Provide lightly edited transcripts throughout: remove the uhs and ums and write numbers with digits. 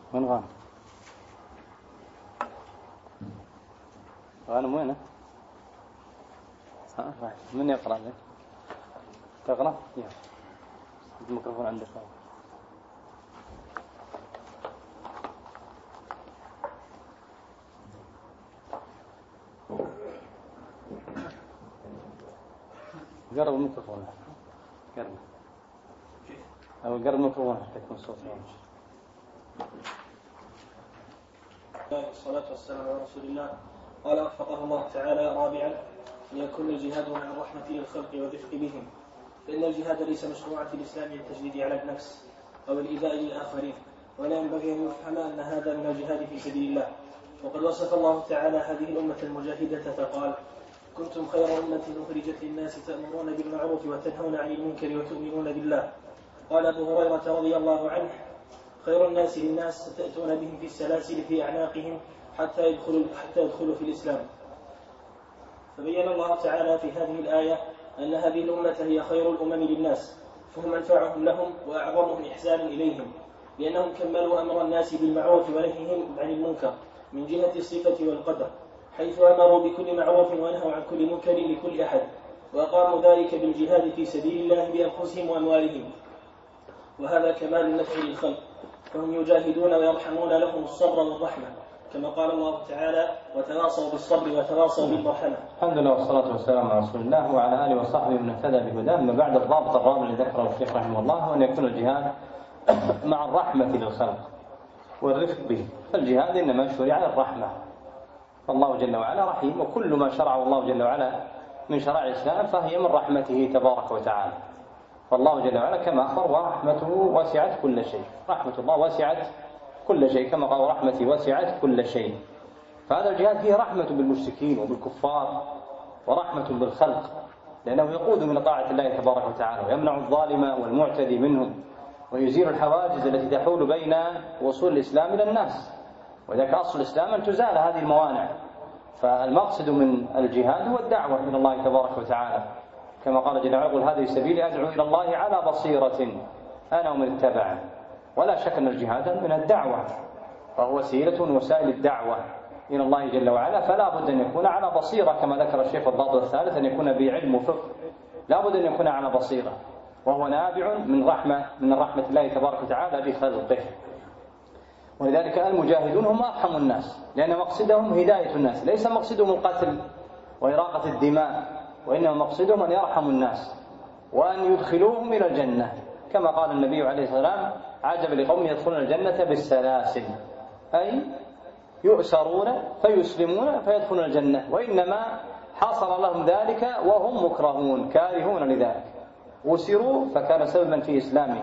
من غانم؟ غانم وينه؟ من يقرأ لك؟ تقرأ؟ يلا الميكروفون عندك. قرب الميكروفون. قرب. أو قرب الميكروفون حتى يكون الصوت واضح. والصلاة والسلام على رسول الله. قال وفقه الله تعالى: رابعا، أن يكون الجهاد مع الرحمة للخلق والرفق بهم، فإن الجهاد ليس مشروعا في الإسلام للتجديد على النفس أو الإيذاء للآخرين، ولا ينبغي أن يفهم أن هذا من الجهاد في سبيل الله. وقد وصف الله تعالى هذه الأمة المجاهدة فقال: كنتم خير أمة أخرجت للناس تأمرون بالمعروف وتنهون عن المنكر وتؤمنون بالله. قال أبو هريرة رضي الله عنه: خير الناس للناس تأتون بهم في السلاسل في أعناقهم حتى يدخلوا في الإسلام. فبين الله تعالى في هذه الآية أن هذه الأمة هي خير الأمم للناس، فهم أنفعهم لهم وأعظمهم إحسانا إليهم، لأنهم كملوا أمر الناس بالمعروف ونهيهم عن المنكر من جهة الصفة والقدر، حيث أمروا بكل معروف ونهوا عن كل منكر لكل أحد، وأقاموا ذلك بالجهاد في سبيل الله بأنفسهم وأموالهم، وهذا كمال النفع للخلق، فهم يجاهدون ويرحمون لهم الصبر والرحمة، كما قال الله تعالى: وتواصوا بالصبر وتواصوا بالرحمة. الحمد لله والصلاة والسلام على رسول الله وعلى آله وصحبه من اهتدى بهداه. أما بعد، الضابط الرابع الذي ذكره الشيخ رحمه الله هو أن يكون الجهاد مع الرحمة للخلق والرفق به. فالجهاد إنما شرع على الرحمة، فالله جل وعلا رحيم، وكل ما شرعه الله جل وعلا من شرائع الإسلام فهي من رحمته تبارك وتعالى. فالله جل وعلا كما أخبر: ورحمته وسعت كل شيء. رحمة الله وسعت كل شيء، كما قال: ورحمتي وسعت كل شيء. فهذا الجهاد فيه رحمة بالمشركين وبالكفار ورحمة بالخلق، لأنه يقود من طاعة الله تبارك وتعالى، ويمنع الظالم والمعتدي منهم، ويزيل الحواجز التي تحول بين وصول الإسلام إلى الناس. وذلك أصل الإسلام أن تزال هذه الموانع. فالمقصد من الجهاد هو الدعوة إلى الله تبارك وتعالى، كما قال جل وعلا: قل هذه سبيلي أدعو إلى الله على بصيرة أنا ومن اتبعني. ولا شك أن الجهاد من الدعوة، فهو وسيلة من وسائل الدعوة إلى الله جل وعلا، فلا بد أن يكون على بصيرة، كما ذكر الشيخ الضابط الثالث: أن يكون بعلم وفقه. لا بد أن يكون على بصيرة، وهو نابع من رحمة الله تبارك وتعالى بخلقه. ولذلك المجاهدون هم أرحم الناس، لأن مقصدهم هداية الناس، ليس مقصدهم القتل وإراقة الدماء، وإنما مقصدهم أن يرحموا الناس وأن يدخلوهم إلى الجنة، كما قال النبي عليه الصلاة والسلام: عجب لقوم يدخلون الجنة بالسلاسل، أي يؤسرون فيسلمون فيدخلون الجنة، وإنما حصل لهم ذلك وهم مكرهون كارهون لذلك، أسروا فكان سببا في إسلامهم.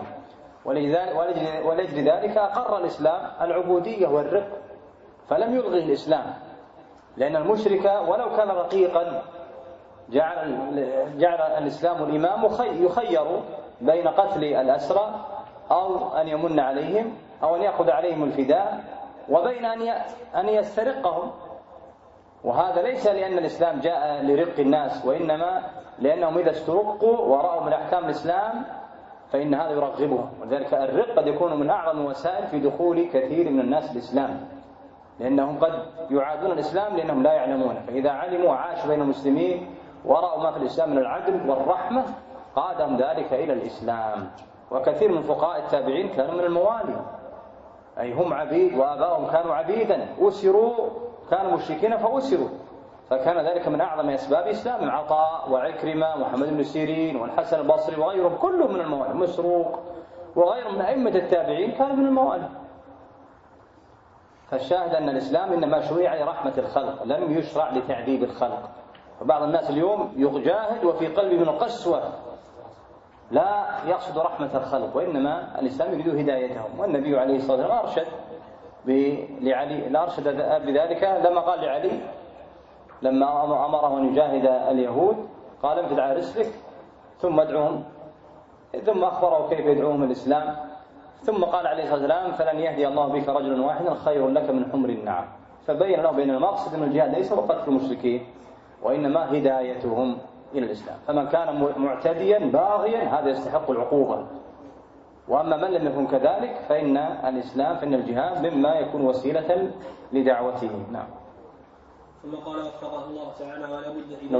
ولأجل ذلك أقر الإسلام العبودية والرق، فلم يلغي الإسلام، لأن المشرك ولو كان رقيقا جعل الإسلام الإمام يخير بين قتل الأسرى أو أن يمن عليهم أو أن يأخذ عليهم الفداء، وبين أن يسترقهم. وهذا ليس لأن الإسلام جاء لرق الناس، وإنما لأنهم إذا استرقوا ورأوا من أحكام الإسلام فإن هذا يرغبهم. ولذلك الرق قد يكون من أعظم الوسائل في دخول كثير من الناس الإسلام، لأنهم قد يعادون الإسلام لأنهم لا يعلمون، فإذا علموا وعاشوا بين المسلمين ورأوا ما في الإسلام من العدل والرحمة قادهم ذلك إلى الإسلام. وكثير من فقهاء التابعين كانوا من الموالي، أي هم عبيد وآباؤهم كانوا عبيدا، أسروا، كانوا مشركين فأسروا، فكان ذلك من أعظم أسباب إسلام. عطاء وعكرمة ومحمد بن سيرين والحسن البصري وغيرهم كلهم من الموالي، مسروق وغيرهم من أئمة التابعين كانوا من الموالي. فالشاهد أن الإسلام إنما شرع لرحمة الخلق، لم يشرع لتعذيب الخلق. فبعض الناس اليوم يجاهد وفي قلبه من القسوة، لا يقصد رحمة الخلق، وإنما الإسلام يريد هدايتهم. والنبي عليه الصلاة والسلام أرشد لعلي، أرشد بذلك لما قال لعلي لما أمره أن يجاهد اليهود قال: امدد على رسلك ثم ادعوهم، ثم أخبره كيف يدعوهم الإسلام، ثم قال عليه الصلاة والسلام: فلن يهدي الله بك رجلا واحدا خير لك من حمر النعم. فبين له بين المقصد من الجهاد ليس قتل المشركين، وإنما هدايتهم إلى الإسلام. فمن كان معتديا باغيا هذا يستحق العقوبة، وأما من لم يكن كذلك فإن الجهاد مما يكون وسيلة لدعوته. نعم. ثم قال وفقه الله تعالى ولا بد في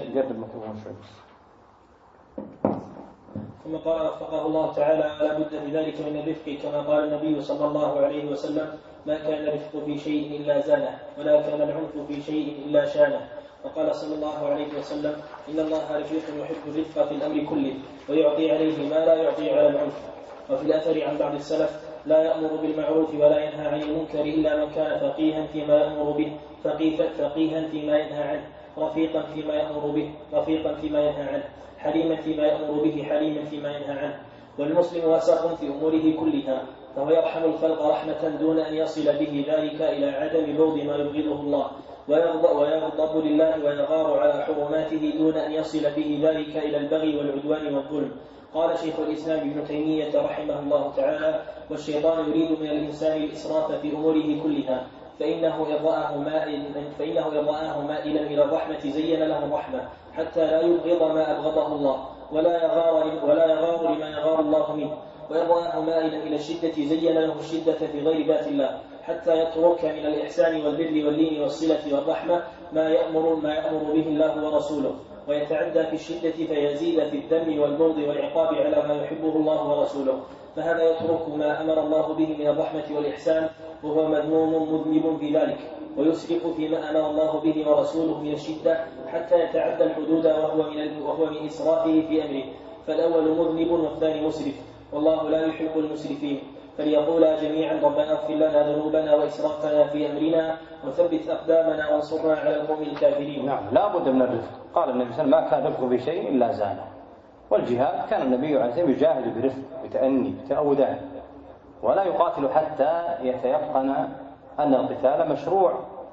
ثم قال وفقه الله تعالى ولا بد في ذلك من الرفق كما قال النبي صلى الله عليه وسلم ما كان الرفق في شيء إلا زانه ولا كان العنف في شيء إلا شانه. وقال صلى الله عليه وسلم إن الله رفيق يحب الرفق في الأمر كله ويعطي عليه ما لا يعطي على العنف. وفي الأثر عن بعض السلف لا يأمر بالمعروف ولا ينهى عن المنكر إلا من كان فقيها فيما يأمر به فقيها فيما ينهى عنه رفيقا فيما يأمر به رفيقا فيما ينهى عنه حليما فيما يأمر به حليما فيما ينهى عنه. والمسلم واسق في أموره كلها فهو يرحم الخلق رحمة دون أن يصل به ذلك إلى عدم بغض ما يبغضه الله ويغضب لله ويغار على حرماته دون أن يصل به ذلك إلى البغي والعدوان والظلم. قال شيخ الإسلام ابن تيمية رحمه الله تعالى والشيطان يريد من الإنسان الإسراف في أموره كلها فإنه إضاءه مائلا إلى الرحمة زين له الرحمة حتى لا يبغض ما أبغضه الله ولا يغار لما يغار الله منه وإضاءه مائلا إلى الشدة زين له الشدة في غير ذات الله حتى يترك من الإحسان والبر واللين والصلة والرحمة ما يأمر به الله ورسوله ويتعدى في الشدة فيزيد في الذم والبغض والعقاب على ما يحبه الله ورسوله. فهذا يترك ما أمر الله به من الرحمة والإحسان وهو مذموم مذنب في ذلك ويسرف فيما أمر الله به ورسوله من الشدة حتى يتعدى الحدود وهو من إسرافه في أمره. فالأول مذنب والثاني مسرف والله لا يحب المسرفين. فليقولا جميعا ربنا اغفر لنا ذنوبنا وإسرافنا في أمرنا وثبت أقدامنا وانصرنا على القوم الكافرين. نعم لا بد من الرفق. قال النبي صلى الله عليه وسلم ما كان رفق بشيء إلا زانه. والجهاد كان النبي عليه الصلاة والسلام يجاهد برفق بتأني بتأودان ولا يقاتل حتى يتيقن أن القتال مشروع.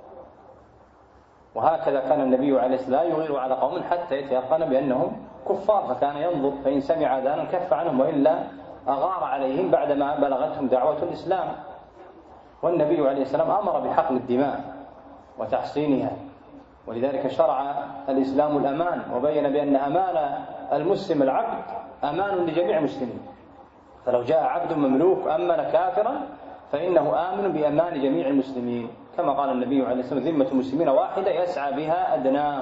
وهكذا كان النبي عليه الصلاة والسلام لا يغير على قوم حتى يتيقن بأنهم كفار فكان ينظر فإن سمع أذانا كف عنهم وإلا أغار عليهم بعدما بلغتهم دعوة الإسلام. والنبي عليه السلام أمر بحقن الدماء وتحصينها ولذلك شرع الإسلام الأمان وبين بأن أمان المسلم العبد أمان لجميع المسلمين. فلو جاء عبد مملوك أمن كافرا فإنه آمن بأمان جميع المسلمين كما قال النبي عليه السلام ذمة المسلمين واحدة يسعى بها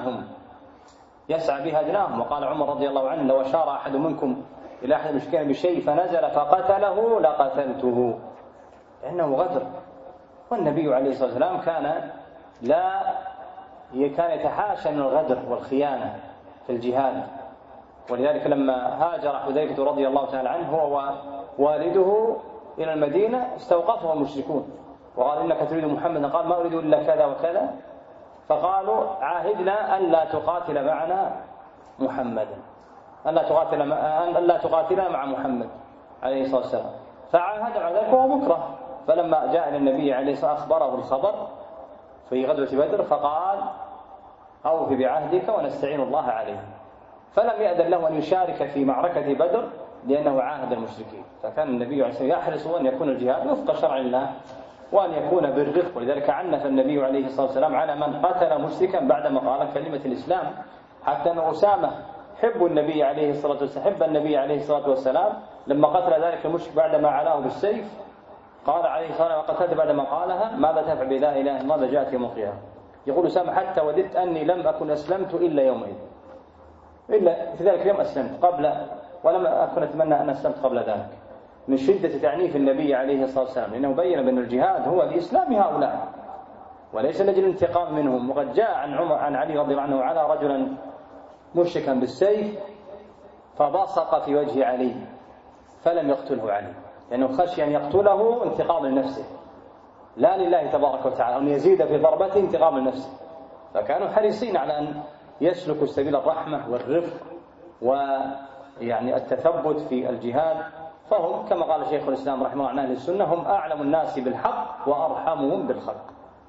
أدناهم. وقال عمر رضي الله عنه لو أشار أحد منكم إلى أحد المشركين بشيء فنزل فقتله لقتلته لأنه غدر. والنبي عليه الصلاة والسلام كان يتحاشى من الغدر والخيانة في الجهاد. ولذلك لما هاجر حذيفة رضي الله تعالى عنه هو ووالده إلى المدينة استوقفه المشركون وقال إنك تريد محمدا قال ما أريد إلا كذا وكذا فقالوا عاهدنا ألا تقاتل معنا محمدا ألا تقاتلنا مع محمد عليه الصلاة والسلام فعاهد على ذلك وهو مكره. فلما جاء إلى النبي عليه الصلاة والسلام أخبره الخبر في غزوة بدر فقال أوف بعهدك ونستعين الله عليه فلم يأذن له أن يشارك في معركة بدر لأنه عاهد المشركين. فكان النبي عليه الصلاة والسلام يحرص أن يكون الجهاد وفق شرع الله وأن يكون بالرفق. ولذلك عنف النبي عليه الصلاة والسلام على من قتل مشركا بعدما قال كلمة الإسلام حتى أن أسامة حب النبي عليه الصلاة والسلام لما قتل ذلك المشرك بعدما علاه بالسيف قال عليه الصلاة والسلام وقتلت بعدما قالها ماذا تفعل بلا إله إلا الله ماذا جاءت يوم القيامة. يقول أسامة حتى وددت أني لم أكن أسلمت إلا يومئذ إلا في ذلك اليوم أسلمت ولم أكن أتمنى أن أسلمت قبل ذلك من شدة تعنيف النبي عليه الصلاة والسلام لأنه بين بأن الجهاد هو لإسلام هؤلاء وليس لأجل الانتقام منهم. وقد جاء عن علي رضي الله عنه على رجلا مشركا بالسيف فبصق في وجه علي فلم يقتله علي لأنه خشي أن يقتله انتقام لنفسه لا لله تبارك وتعالى أن يزيد في ضربته انتقام لنفسه. فكانوا حريصين على أن يسلكوا سبيل الرحمة والرفق ويعني التثبت في الجهاد. فهم كما قال شيخ الإسلام رحمه الله عن أهل السنة هم أعلم الناس بالحق وأرحمهم بالخلق.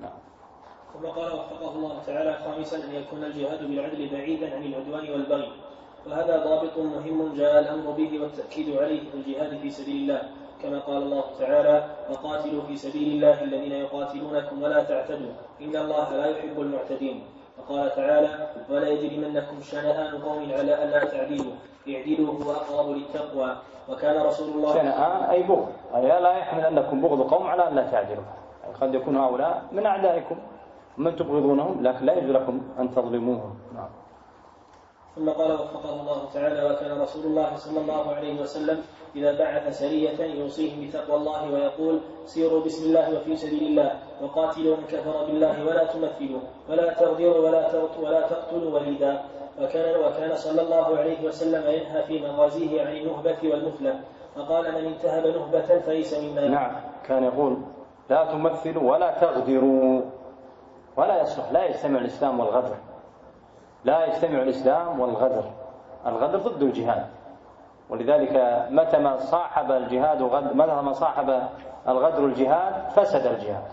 ثم قال وفقه الله تعالى خامسا أن يكون الجهاد بالعدل بعيدا عن العدوان والبغي. وهذا ضابط مهم جاء الأمر به والتأكيد عليه في الجهاد في سبيل الله كما قال الله تعالى وقاتلوا في سبيل الله الذين يقاتلونكم ولا تعتدوا إن الله لا يحب المعتدين. وقال تعالى: ولا يجرمنكم شنآن قوم على ألا تعدلوا اعدلوا هو أقرب للتقوى. وكان رسول الله شنآن أي بغض، أي لا يحمل أنكم بغض قوم على ألا تعدلوا، قد يكون هؤلاء من أعدائكم من تبغضونهم، لكن لا يجوز لكم أن تظلموهم. نعم. ثم قال وفقه الله تعالى: وكان رسول الله صلى الله عليه وسلم إذا بعث سرية يوصيهم بتقوى الله ويقول: سيروا بسم الله وفي سبيل الله وقاتلوا من كفر بالله ولا تمثلوا ولا تغدروا ولا تقتلوا وليدا. وكان صلى الله عليه وسلم ينهى في مغازيه عن النهبة والمثلة، فقال: من انتهب نهبة فليس منا. نعم، كان يقول: لا تمثلوا ولا تغدروا، ولا يصلح، لا يجتمع الإسلام والغدر، لا يجتمع الإسلام والغدر، الغدر ضد الجهاد، ولذلك متى ما صاحب الجهاد متى ما صاحب الغدر الجهاد فسد الجهاد.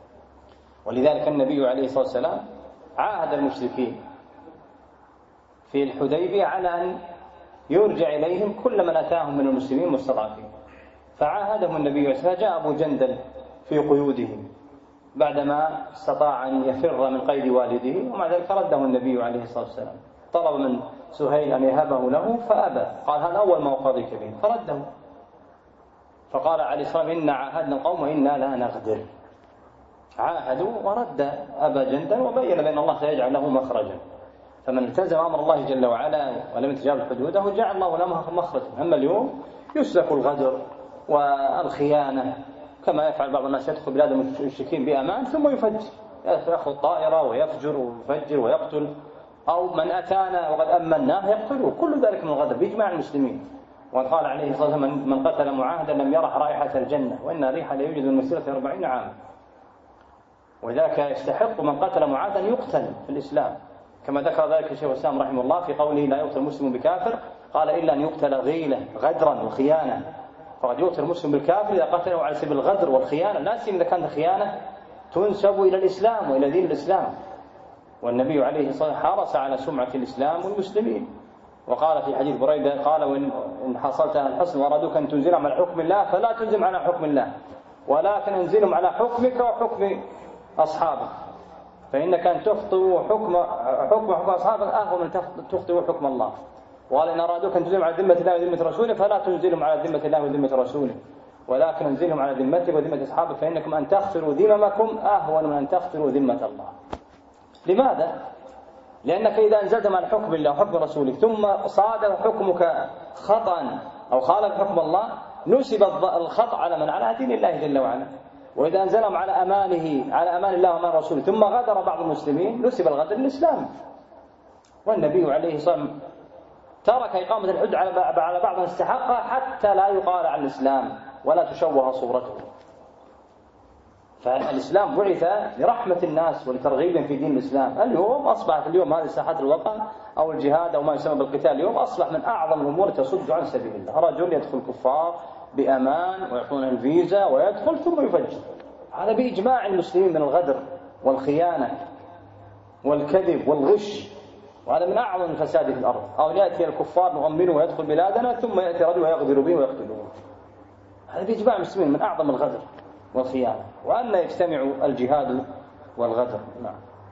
ولذلك النبي عليه الصلاة والسلام عاهد المشركين في الحديبية على أن يرجع إليهم كل من أتاهم من المسلمين مستضعفين، فعاهدهم النبي عليه الصلاة والسلام. جاء أبو جندل في قيوده بعدما استطاع أن يفر من قيد والده، ومع ذلك رده النبي عليه الصلاة والسلام. طلب من سهيل أن يهبه له فأبى، قال: هذا أول ما أقاضيك به، فرده. فقال عليه الصلاة والسلام: إنا عاهدنا القوم وإنا لا نغدر. عاهدوا ورد أبا جندل، وبين بأن الله سيجعل له مخرجا. فمن التزم أمر الله جل وعلا ولم يتجاوز حدوده جعل الله له مخرجا. أما اليوم يسلك الغدر والخيانة، كما يفعل بعض الناس، يدخل بلاد المشركين بأمان ثم يفجر، يأخذ طائرة ويفجر ويفجر ويقتل، أو من أتانا وقد أمناه يقتله. كل ذلك من الغدر بإجماع المسلمين. وقال عليه الصلاة والسلام: من قتل معاهدا لم يرح رائحة الجنة، وإن ريحها ليوجد من مسيرة 40 عاما. وذلك يستحق من قتل معاهدا يقتل في الإسلام، كما ذكر ذلك الشيخ الإسلام رحمه الله في قوله: لا يقتل المسلم بكافر، قال: إلا أن يقتل غيلة غدرا وخيانة. فقد يقتل المسلم بالكافر إذا قتله على سبيل الغدر والخيانة، لا سيما إذا كانت الخيانة تنسب إلى الإسلام وإلى دين الإسلام. والنبي عليه الصلاة والسلام حرص على سمعة الإسلام والمسلمين، وقال في حديث بريدة: قال: وإن حصلت أهل الحصن وأرادوك أن تنزلهم على حكم الله فلا تنزلهم على حكم الله، ولكن انزلهم على حكمك وحكم أصحابك، فإنك أن تخطئ حكم أصحابك أهون من تخطئ حكم الله. وقال: إن أرادوك أن تنزلهم على ذمة الله وذمة رسوله فلا تنزلهم على ذمة الله وذمة رسوله، ولكن انزلهم على ذمتك وذمة أصحابك، فإنكم أن تغفروا ذممكم أهون من أن تغفروا ذمة الله. لماذا؟ لأنك إذا أنزلتم على حكم الله وحكم رسوله ثم صادف حكمك خطأ أو خالف حكم الله، نسب الخطأ على من؟ على دين الله جل وعلا. وإذا أنزلهم على أمان الله وأمان رسوله ثم غدر بعض المسلمين، نسب الغدر للإسلام. والنبي عليه الصلاة والسلام ترك إقامة الحج على بعض من استحقها حتى لا يقال عن الإسلام ولا تشوه صورته. فالإسلام بعث لرحمة الناس ولترغيب في دين الإسلام. اليوم أصبحت هذه ساحات الوقع أو الجهاد أو ما يسمى بالقتال اليوم أصبح من أعظم الأمور تصد عن سبيل الله. رجل يدخل كفار بأمان ويعطونه الفيزا ويدخل ثم يفجر. هذا بإجماع المسلمين من الغدر والخيانة والكذب والغش، وهذا من أعظم الفساد في الأرض. أو يأتي الكفار نؤمنه ويدخل بلادنا ثم يأتي رجل ويغدر به ويقتلوه. هذا بإجماع المسلمين من أعظم الغدر والخيانة. وأن يجتمع الجهاد والغدر. نعم.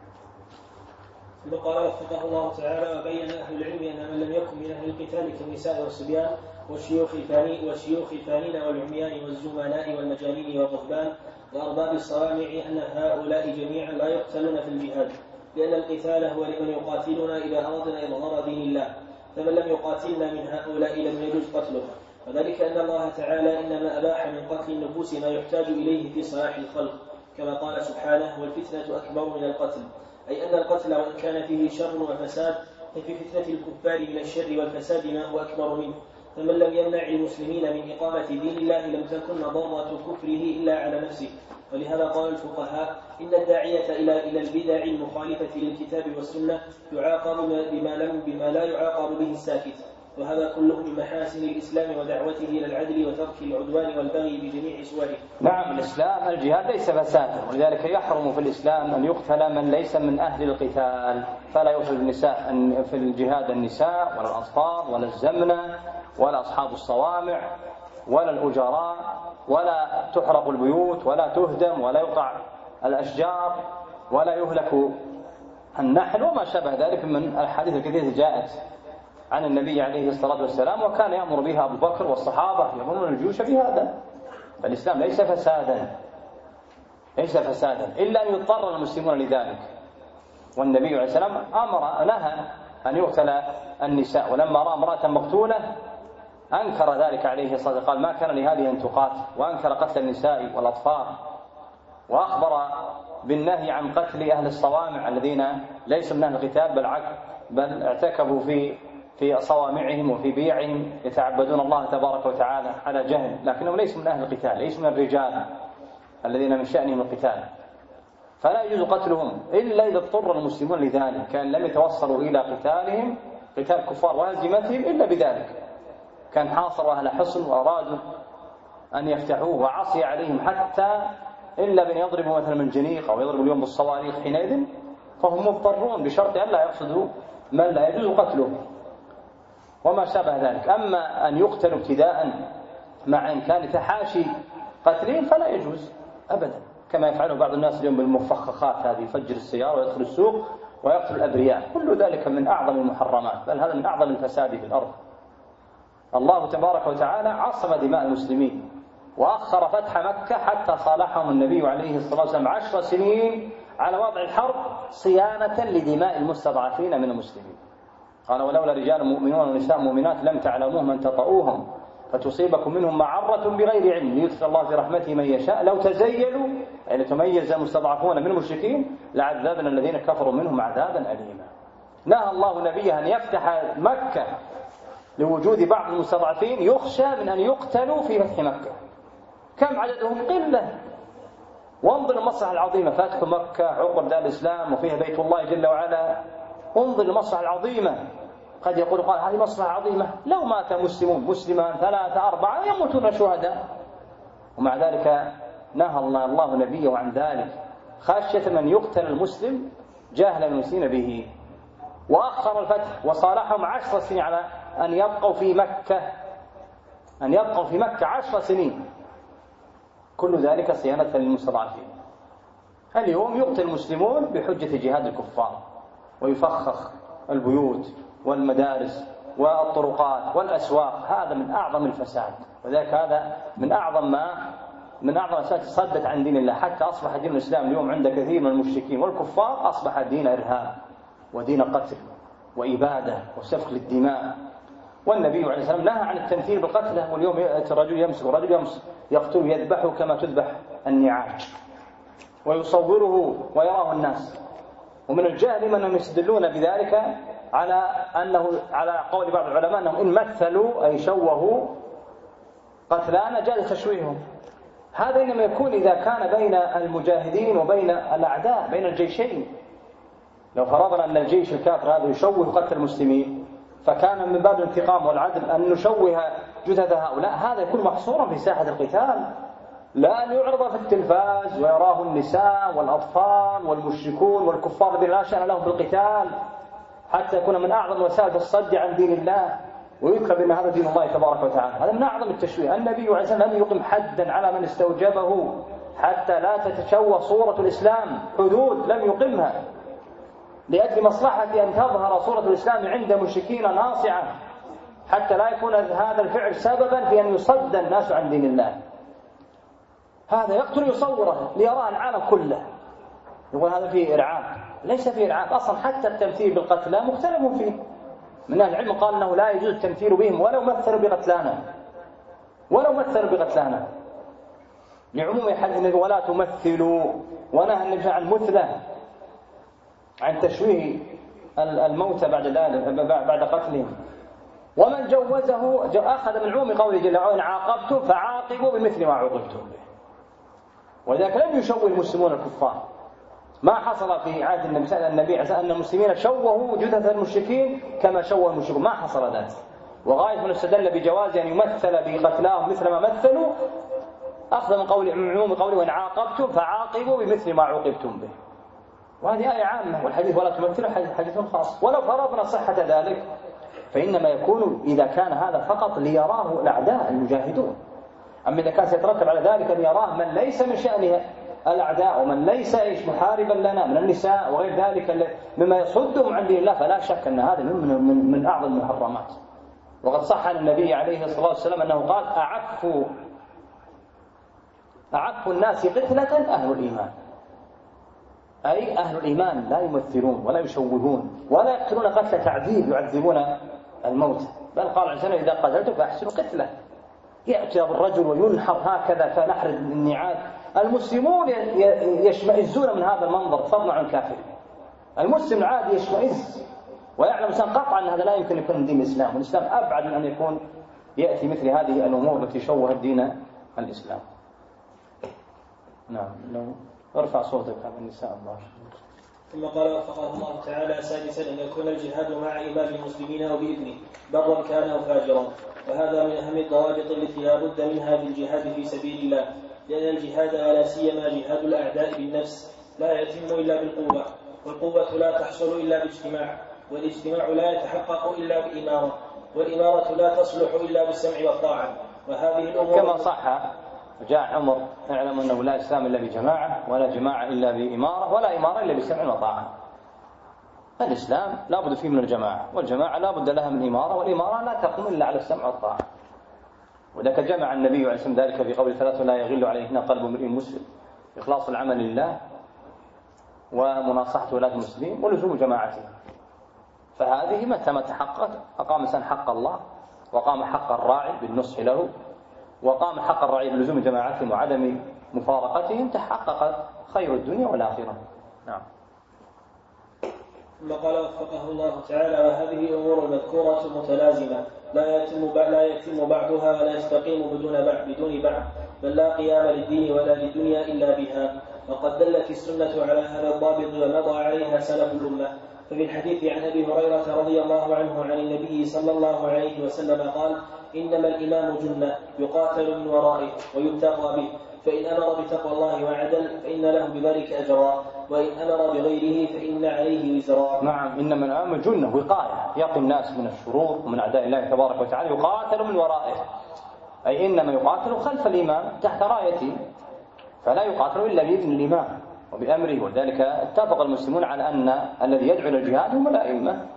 ثم قال وفقه الله تعالى: وبين أهل العلم أن من لم يكن من أهل القتال كالنساء والصبيان والشيوخ الفانين والعميان والزمناء والمجانين والرهبان وأرباب الصوامع أن هؤلاء جميعا لا يقتلون في الجهاد، لأن القتال هو لمن يقاتلنا إذا أردنا إظهار دين الله، فمن لم يقاتلنا من هؤلاء لم يجوز قتله. وذلك أن الله تعالى إنما أباح من قتل النفوس ما يحتاج إليه في صلاح الخلق، كما قال سبحانه: والفتنة أكبر من القتل، أي أن القتل وإن كان فيه شر وفساد ففي فتنة الكفار من الشر والفساد ما هو أكبر منه. فمن لم يمنع المسلمين من إقامة دين الله لم تكن مضرة كفره إلا على نفسه. ولهذا قال الفقهاء: إن الداعية إلى البدع المخالفة للكتاب والسنة يعاقب بما لا يعاقب به الساكت، وهذا كله من محاسن الإسلام ودعوته إلى العدل وترك العدوان والبغي بجميع صوره. نعم، الإسلام الجهاد ليس فسادا، ولذلك يحرم في الإسلام أن يقتل من ليس من أهل القتال. فلا يقتل في الجهاد النساء ولا الأطفال ولا الزمنة ولا أصحاب الصوامع ولا الأجراء، ولا تحرق البيوت ولا تهدم ولا يقطع الأشجار ولا يهلك النحل وما شابه ذلك من الأحاديث الكثيرة جاءت عن النبي عليه الصلاة والسلام، وكان يأمر بها أبو بكر والصحابة يأمرون الجيوش بهذا. فالإسلام ليس فسادا إلا أن يضطر المسلمون لذلك. والنبي عليه السلام نهى أن يقتل النساء، ولما رأى امرأة مقتولة أنكر ذلك عليه الصلاة والسلام، قال ما كان لهذه أن تقاتل، وأنكر قتل النساء والأطفال، وأخبر بالنهي عن قتل أهل الصوامع الذين ليسوا من أهل القتال بل اعتكفوا في صوامعهم وفي بيعهم يتعبدون الله تبارك وتعالى على جهل، لكنهم ليسوا من أهل القتال، ليسوا من الرجال الذين من شأنهم القتال، فلا يجوز قتلهم إلا إذا اضطر المسلمون لذلك، كان لم يتوصلوا إلى قتالهم قتال كفار وهزيمتهم إلا بذلك، كان حاصروا أهل حصن وأرادوا أن يفتحوه وعصي عليهم حتى إلا بأن يضربوا مثلا من جنيق أو يضربوا اليوم بالصواريخ، حينئذ فهم مضطرون بشرط أن لا يقصدوا من لا يجوز قتله وما شابه ذلك. أما أن يقتلوا ابتداء مع إمكان تحاشي قتلهم فلا يجوز أبدا، كما يفعله بعض الناس اليوم بالمفخخات هذه، يفجر السيارة ويدخل السوق ويقتل الأبرياء، كل ذلك من أعظم المحرمات، بل هذا من أعظم الفساد في الأرض. الله تبارك وتعالى عصم دماء المسلمين وأخر فتح مكة حتى صالحهم النبي عليه الصلاة والسلام 10 سنين على وضع الحرب صيانة لدماء المستضعفين من المسلمين. قال ولولا رجال مؤمنون ونساء مؤمنات لم تعلموهم أن تطؤوهم فتصيبكم منهم معرة بغير علم ليدخل الله في رحمته من يشاء لو تزيلوا، أي لتميز المستضعفون من المشركين لعذابنا الذين كفروا منهم عذابا أليما. نهى الله نبيه أن يفتح مكة لوجود بعض المستضعفين يخشى من أن يقتلوا في فتح مكة. كم عددهم؟ قلة. وانظر المصلحة العظيمة، فتح مكة عقر دار الإسلام وفيها بيت الله جل وعلا، انظر المصلحة العظيمة. قد يقول قال هذه مصلحة عظيمة، لو مات مسلمان 3 4 يموتون شهداء، ومع ذلك نهى الله نبيه عن ذلك خشية من يقتل المسلم جاهلا المسلمين به. وأخر الفتح وصالحهم 10 سنين على أن يبقوا في مكة 10 سنين، كل ذلك صيانة للمستضعفين. اليوم يقتل المسلمون بحجة جهاد الكفار، ويفخخ البيوت والمدارس والطرقات والأسواق، هذا من أعظم الفساد، وذلك هذا من أعظم الأشياء تصدت عن دين الله، حتى أصبح دين الإسلام اليوم عند كثير من المشركين والكفار أصبح دين إرهاب ودين قتل وإبادة وسفك للدماء. والنبي عليه السلام نهى عن التمثيل بالقتلى، واليوم الرجل يمسك يقتل يذبحه كما تذبح النعاج ويصوره ويراه الناس. ومن الجهل من يستدلون بذلك على قول بعض العلماء أنهم إن مثلوا أي شوهوا قتلانا جاز تشويههم. هذا إنما يكون إذا كان بين المجاهدين وبين الأعداء، بين الجيشين. لو فرضنا أن الجيش الكافر هذا يشوه قتل المسلمين، فكان من باب الانتقام والعدل أن نشوه جثث هؤلاء، هذا يكون محصورا في ساحة القتال، لا أن يعرض في التلفاز ويراه النساء والأطفال والمشركون والكفار الذين لا شأن لهم بالقتال، حتى يكون من أعظم وسائل الصد عن دين الله، ويذكر بأن هذا دين الله تبارك وتعالى. هذا من أعظم التشويه. النبي عليه الصلاة والسلام لم يقم حدا على من استوجبه حتى لا تتشوه صورة الإسلام، حدود لم يقمها لأجل مصلحة أن تظهر صورة الإسلام عند مشركين ناصعة، حتى لا يكون هذا الفعل سببا في أن يصد الناس عن دين الله. هذا يقتل يصوره ليراه العالم كله، يقول هذا فيه إرعاب. ليس فيه إرعاب أصلا، حتى التمثيل بالقتلى مختلف فيه. من أهل العلم قال أنه لا يجوز التمثيل بهم ولو مثلوا بقتلانا، لعموم حديث ولا تمثلوا، ونهى النبي عن المثلة، عن تشويه الموتى بعد قتلهم. ومن جوزه أخذ من عموم قوله جل وعلا: عاقبتم فعاقبوا بمثل ما عوقبتم به. وذلك لم يشوه المسلمون الكفار، ما حصل في عهد النبي أن المسلمين شوهوا جثث المشركين كما شوه المشركون، ما حصل ذلك. وغاية من استدل بجواز أن يمثل بقتلاهم مثل ما مثلوا أخذ من عموم قوله: وإن عاقبتم فعاقبوا بمثل ما عوقبتم به. وهذه آية عامة، والحديث ولا تمثلوا حديث خاص. ولو فرضنا صحة ذلك فإنما يكون إذا كان هذا فقط ليراه الأعداء المجاهدون. أما إذا كان سيترتب على ذلك أن يراه من ليس من شأنه الأعداء ومن ليس محاربا لنا من النساء وغير ذلك مما يصدهم عن دين الله، فلا شك أن هذا من أعظم المحرمات. وقد صح عن النبي عليه الصلاة والسلام أنه قال: أعف الناس قتلة أهل الإيمان، أي أهل الإيمان لا يمثلون ولا يشوهون ولا يقتلون قتل تعذيب يعذبون الموت، بل قال عز وجل: إذا قتلتم فأحسنوا قتله. يأتي بالرجل وينحر هكذا فنحر النعال. المسلمون يشمئزون من هذا المنظر فضلا عن الكافر. المسلم العادي يشمئز ويعلم الإنسان قطعا أن هذا لا يمكن يكون من دين الإسلام، والإسلام أبعد من أن يكون يأتي مثل هذه الأمور التي شوهت دين الإسلام. نعم، لو ارفع صوتك على النساء الله. ثم قال وفقه الله تعالى: سادسا أن يكون الجهاد مع إمام المسلمين أو بإذنه برا كان أو فاجرا، وهذا من أهم الضوابط التي لا بد منها في الجهاد في سبيل الله، لأن الجهاد ولا سيما جهاد الأعداء بالنفس لا يتم إلا بالقوة، والقوة لا تحصل إلا باجتماع، والاجتماع لا يتحقق إلا بإمارة، والإمارة لا تصلح إلا بالسمع والطاعة. وهذه الأمور كما صح جاء عمر: اعلم أنه لا إسلام إلا بجماعة، ولا جماعة إلا بإمارة، ولا إمارة إلا بسمع وطاعة. الإسلام لا بد فيه من الجماعة، والجماعة لا بد لها من إمارة، والإمارة لا تقوم إلا على السمع والطاعة. وذلك جمع النبي عليه الصلاة والسلام ذلك في قول: ثلاث لا يغل عليهن قلب امرئ مسلم: إخلاص العمل لله، ومناصحة ولاة المسلمين، ولزوم جماعتهم. فهذه متى ما تحققت أقام الإنسان حق الله، وقام حق الراعي بالنصح له، وقام حق الراعي بلزوم جماعتهم وعدم مفارقتهم، تحقق خير الدنيا والآخرة. نعم. ثم قال وفقه الله تعالى: وهذه الأمور المذكورة متلازمة لا يتم بعضها ولا يستقيم بدون بعض، بل لا قيام للدين ولا للدنيا إلا بها. وقد دلت السنة على هذا الضابط ومضى عليها سلف الأمة. ففي الحديث عن أبي هريرة رضي الله عنه عن النبي صلى الله عليه وسلم قال: إنما الإمام جنة يقاتل من ورائه ويتقى به، فإن أمر بتقوى الله وعدل فإن له بذلك أجرا، وإن أمر بغيره فإن عليه وزرا. نعم، إنما الإمام جنة وقاية يقي الناس من الشرور ومن أعداء الله تبارك وتعالى، يقاتل من ورائه، أي إنما يقاتل خلف الإمام تحت رايته، فلا يقاتل إلا بإذن الإمام وبأمره. وذلك اتفق المسلمون على أن الذي يدعو إلى الجهاد هم الأئمة،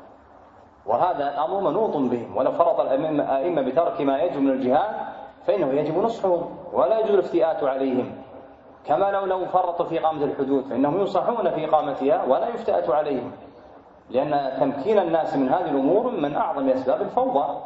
وهذا الأمر منوط بهم. ولو فرط الأئمة بترك ما يجب من الجهاد فإنه يجب نصحهم ولا يجوز الافتئات عليهم، كما لو فرطوا في إقامة الحدود فإنهم ينصحون في إقامتها ولا يفتأت عليهم، لأن تمكين الناس من هذه الأمور من أعظم أسباب الفوضى.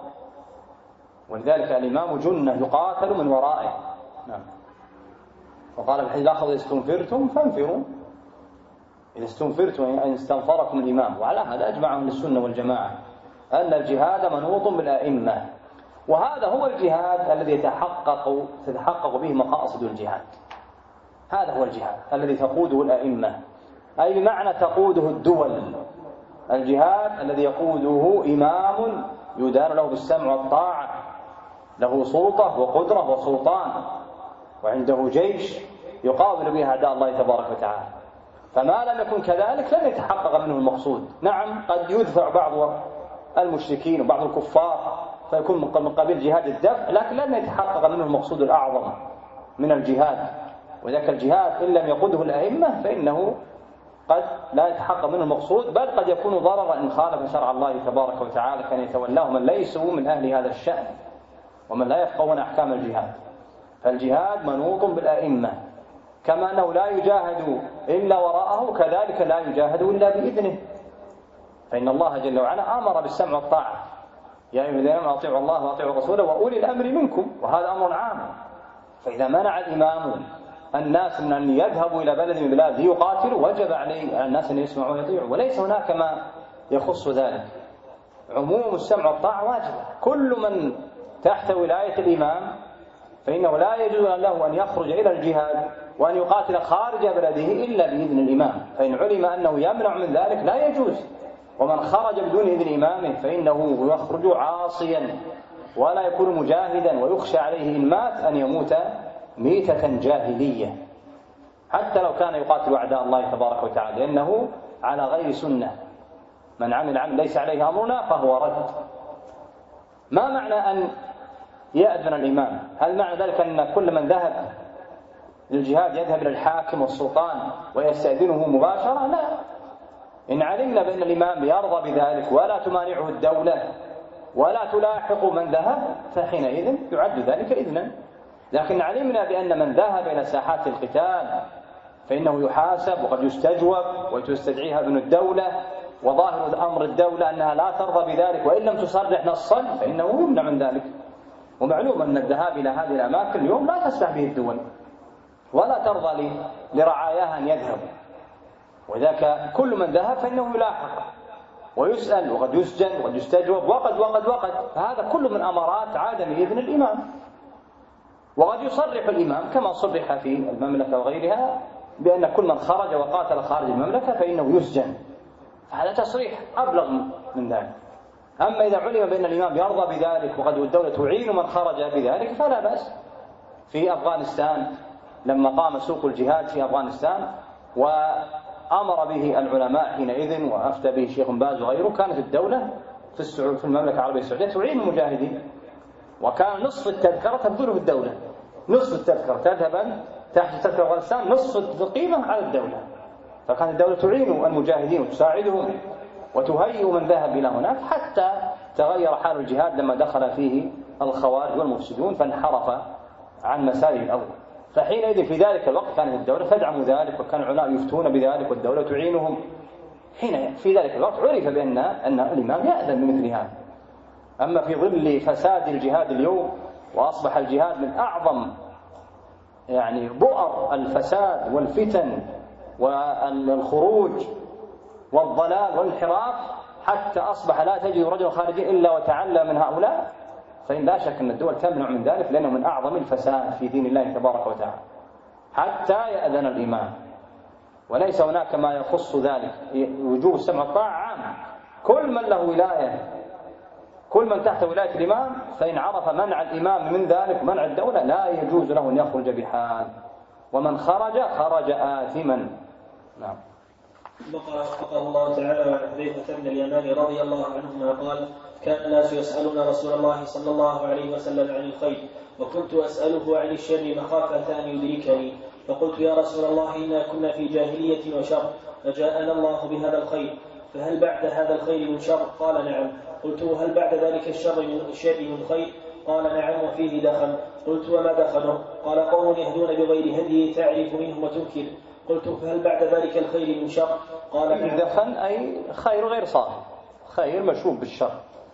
ولذلك الإمام جنة يقاتل من ورائه. نعم. وقال في الحديث الآخر: إذا استنفرتم فانفروا، إذا استنفرتم أن استنفركم الإمام. وعلى هذا أجمع أهل السنة والجماعة أن الجهاد منوط بالأئمة، وهذا هو الجهاد الذي تتحقق به مقاصد الجهاد. هذا هو الجهاد الذي تقوده الأئمة، أي بمعنى تقوده الدول. الجهاد الذي يقوده إمام يدان له بالسمع والطاعة، له سلطة وقدرة وسلطان، وعنده جيش يقابل به أعداء الله تبارك وتعالى. فما لم يكن كذلك لن يتحقق منه المقصود. نعم، قد يدفع بعض المشركين وبعض الكفار فيكون من قبيل جهاد الدفع، لكن لن يتحقق منه المقصود الأعظم من الجهاد. وذلك الجهاد إن لم يقوده الأئمة فإنه قد لا يتحقق منه المقصود، بل قد يكون ضررا إن خالف شرع الله تبارك وتعالى، كان يتولاه من ليسوا من أهل هذا الشأن ومن لا يفقهون أحكام الجهاد. فالجهاد منوط بالأئمة، كما أنه لا يجاهد إلا وراءه كذلك لا يجاهد إلا بإذنه. فإن الله جل وعلا أمر بالسمع والطاعة: يا أيها الذين آمنوا أطيعوا الله وأطيعوا الرسول وأولي الأمر منكم، وهذا أمر عام. فإذا منع الإمام الناس من أن يذهبوا إلى بلد من بلاده يقاتلوا، وجب عليه الناس أن يسمعوا ويطيعوا، وليس هناك ما يخص ذلك. عموم السمع والطاعة واجبة. كل من تحت ولاية الإمام فإنه لا يجوز له أن يخرج إلى الجهاد وأن يقاتل خارج بلده إلا بإذن الإمام، فإن علم أنه يمنع من ذلك لا يجوز. ومن خرج بدون إذن إمامه فإنه يخرج عاصيا ولا يكون مجاهدا، ويخشى عليه إن مات أن يموت ميتة جاهلية، حتى لو كان يقاتل أعداء الله تبارك وتعالى، لأنه على غير سنة. من عمل عمل ليس عليه أمرنا فهو رد. ما معنى أن يأذن الإمام؟ هل معنى ذلك أن كل من ذهب للجهاد يذهب إلى الحاكم والسلطان ويستأذنه مباشرة؟ لا. إن علمنا بأن الإمام يرضى بذلك ولا تمانعه الدولة ولا تلاحق من ذهب فحينئذ يعد ذلك إذنا. لكن علمنا بأن من ذهب إلى ساحات القتال فإنه يحاسب وقد يستجوب وتستدعيها ابن الدولة، وظاهر أمر الدولة أنها لا ترضى بذلك، وإن لم تصرح نصا فإنه يمنع من ذلك. ومعلوم أن الذهاب إلى هذه الأماكن اليوم لا تسمح به الدول ولا ترضى لرعاياها أن يذهبوا، وذاك كل من ذهب فإنه يلاحق ويسأل وقد يسجن وقد يستجوب وقد فهذا كل من أمارات عدم إذن الإمام. وقد يصرح الإمام كما صرح في المملكة وغيرها بأن كل من خرج وقاتل خارج المملكة فإنه يسجن، فهذا تصريح أبلغ من ذلك. أما إذا علم بأن الإمام يرضى بذلك وقد الدولة تعين من خرج بذلك فلا بأس. في أفغانستان لما قام سوق الجهاد في أفغانستان وأمر به العلماء حينئذ وأفتى به شيخ باز وغيره، كانت الدولة في المملكة العربية السعودية تعين المجاهدين، وكان نصف التذكرة تبذله الدولة، نصف التذكرة تذهب تحت تذكرة أفغانستان، نصف القيمة على الدولة. فكانت الدولة تعين المجاهدين وتساعدهم وتهيئ من ذهب إلى هناك، حتى تغير حال الجهاد لما دخل فيه الخوارج والمفسدون فانحرف عن مساره الأول. فحينئذ في ذلك الوقت كانت الدولة تدعم ذلك، وكان العلماء يفتون بذلك والدولة تعينهم. حين في ذلك الوقت عرف بأن الإمام يأذن بمثل هذا. أما في ظل فساد الجهاد اليوم، وأصبح الجهاد من أعظم بؤر الفساد والفتن والخروج والضلال والانحراف، حتى أصبح لا تجد رجل خارجي إلا وتعلم من هؤلاء، فإن لا شك أن الدول تمنع من ذلك، لأنه من أعظم الفساد في دين الله تبارك وتعالى حتى يأذن الإمام. وليس هناك ما يخص ذلك، وجوب السمع والطاعة عام، كل من له ولاية، كل من تحت ولاية الإمام، فإن عرف منع الإمام من ذلك منع الدولة لا يجوز له أن يخرج بحال، ومن خرج آثما. نعم. بقى وفقه الله تعالى عن حذيفة بن اليمان رضي الله عنهما قال: كان الناس يسألون رسول الله صلى الله عليه وسلم عن الخير، وكنت أسأله عن الشر مخافة أن يدركني، فقلت: يا رسول الله إنا كنا في جاهلية وشر، فجاءنا الله بهذا الخير، فهل بعد هذا الخير من شر؟ قال: نعم. قلت: هل بعد ذلك الشر من خير؟ قال: نعم، وفيه دخن. قلت: وما دخنه؟ قال: قوم يهدون بغير هدي تعرف منهم وتنكر. قلت: فهل بعد ذلك الخير من شر؟ قال: نعم. دخن أي خير غير صالح، خير مشوب بالشر.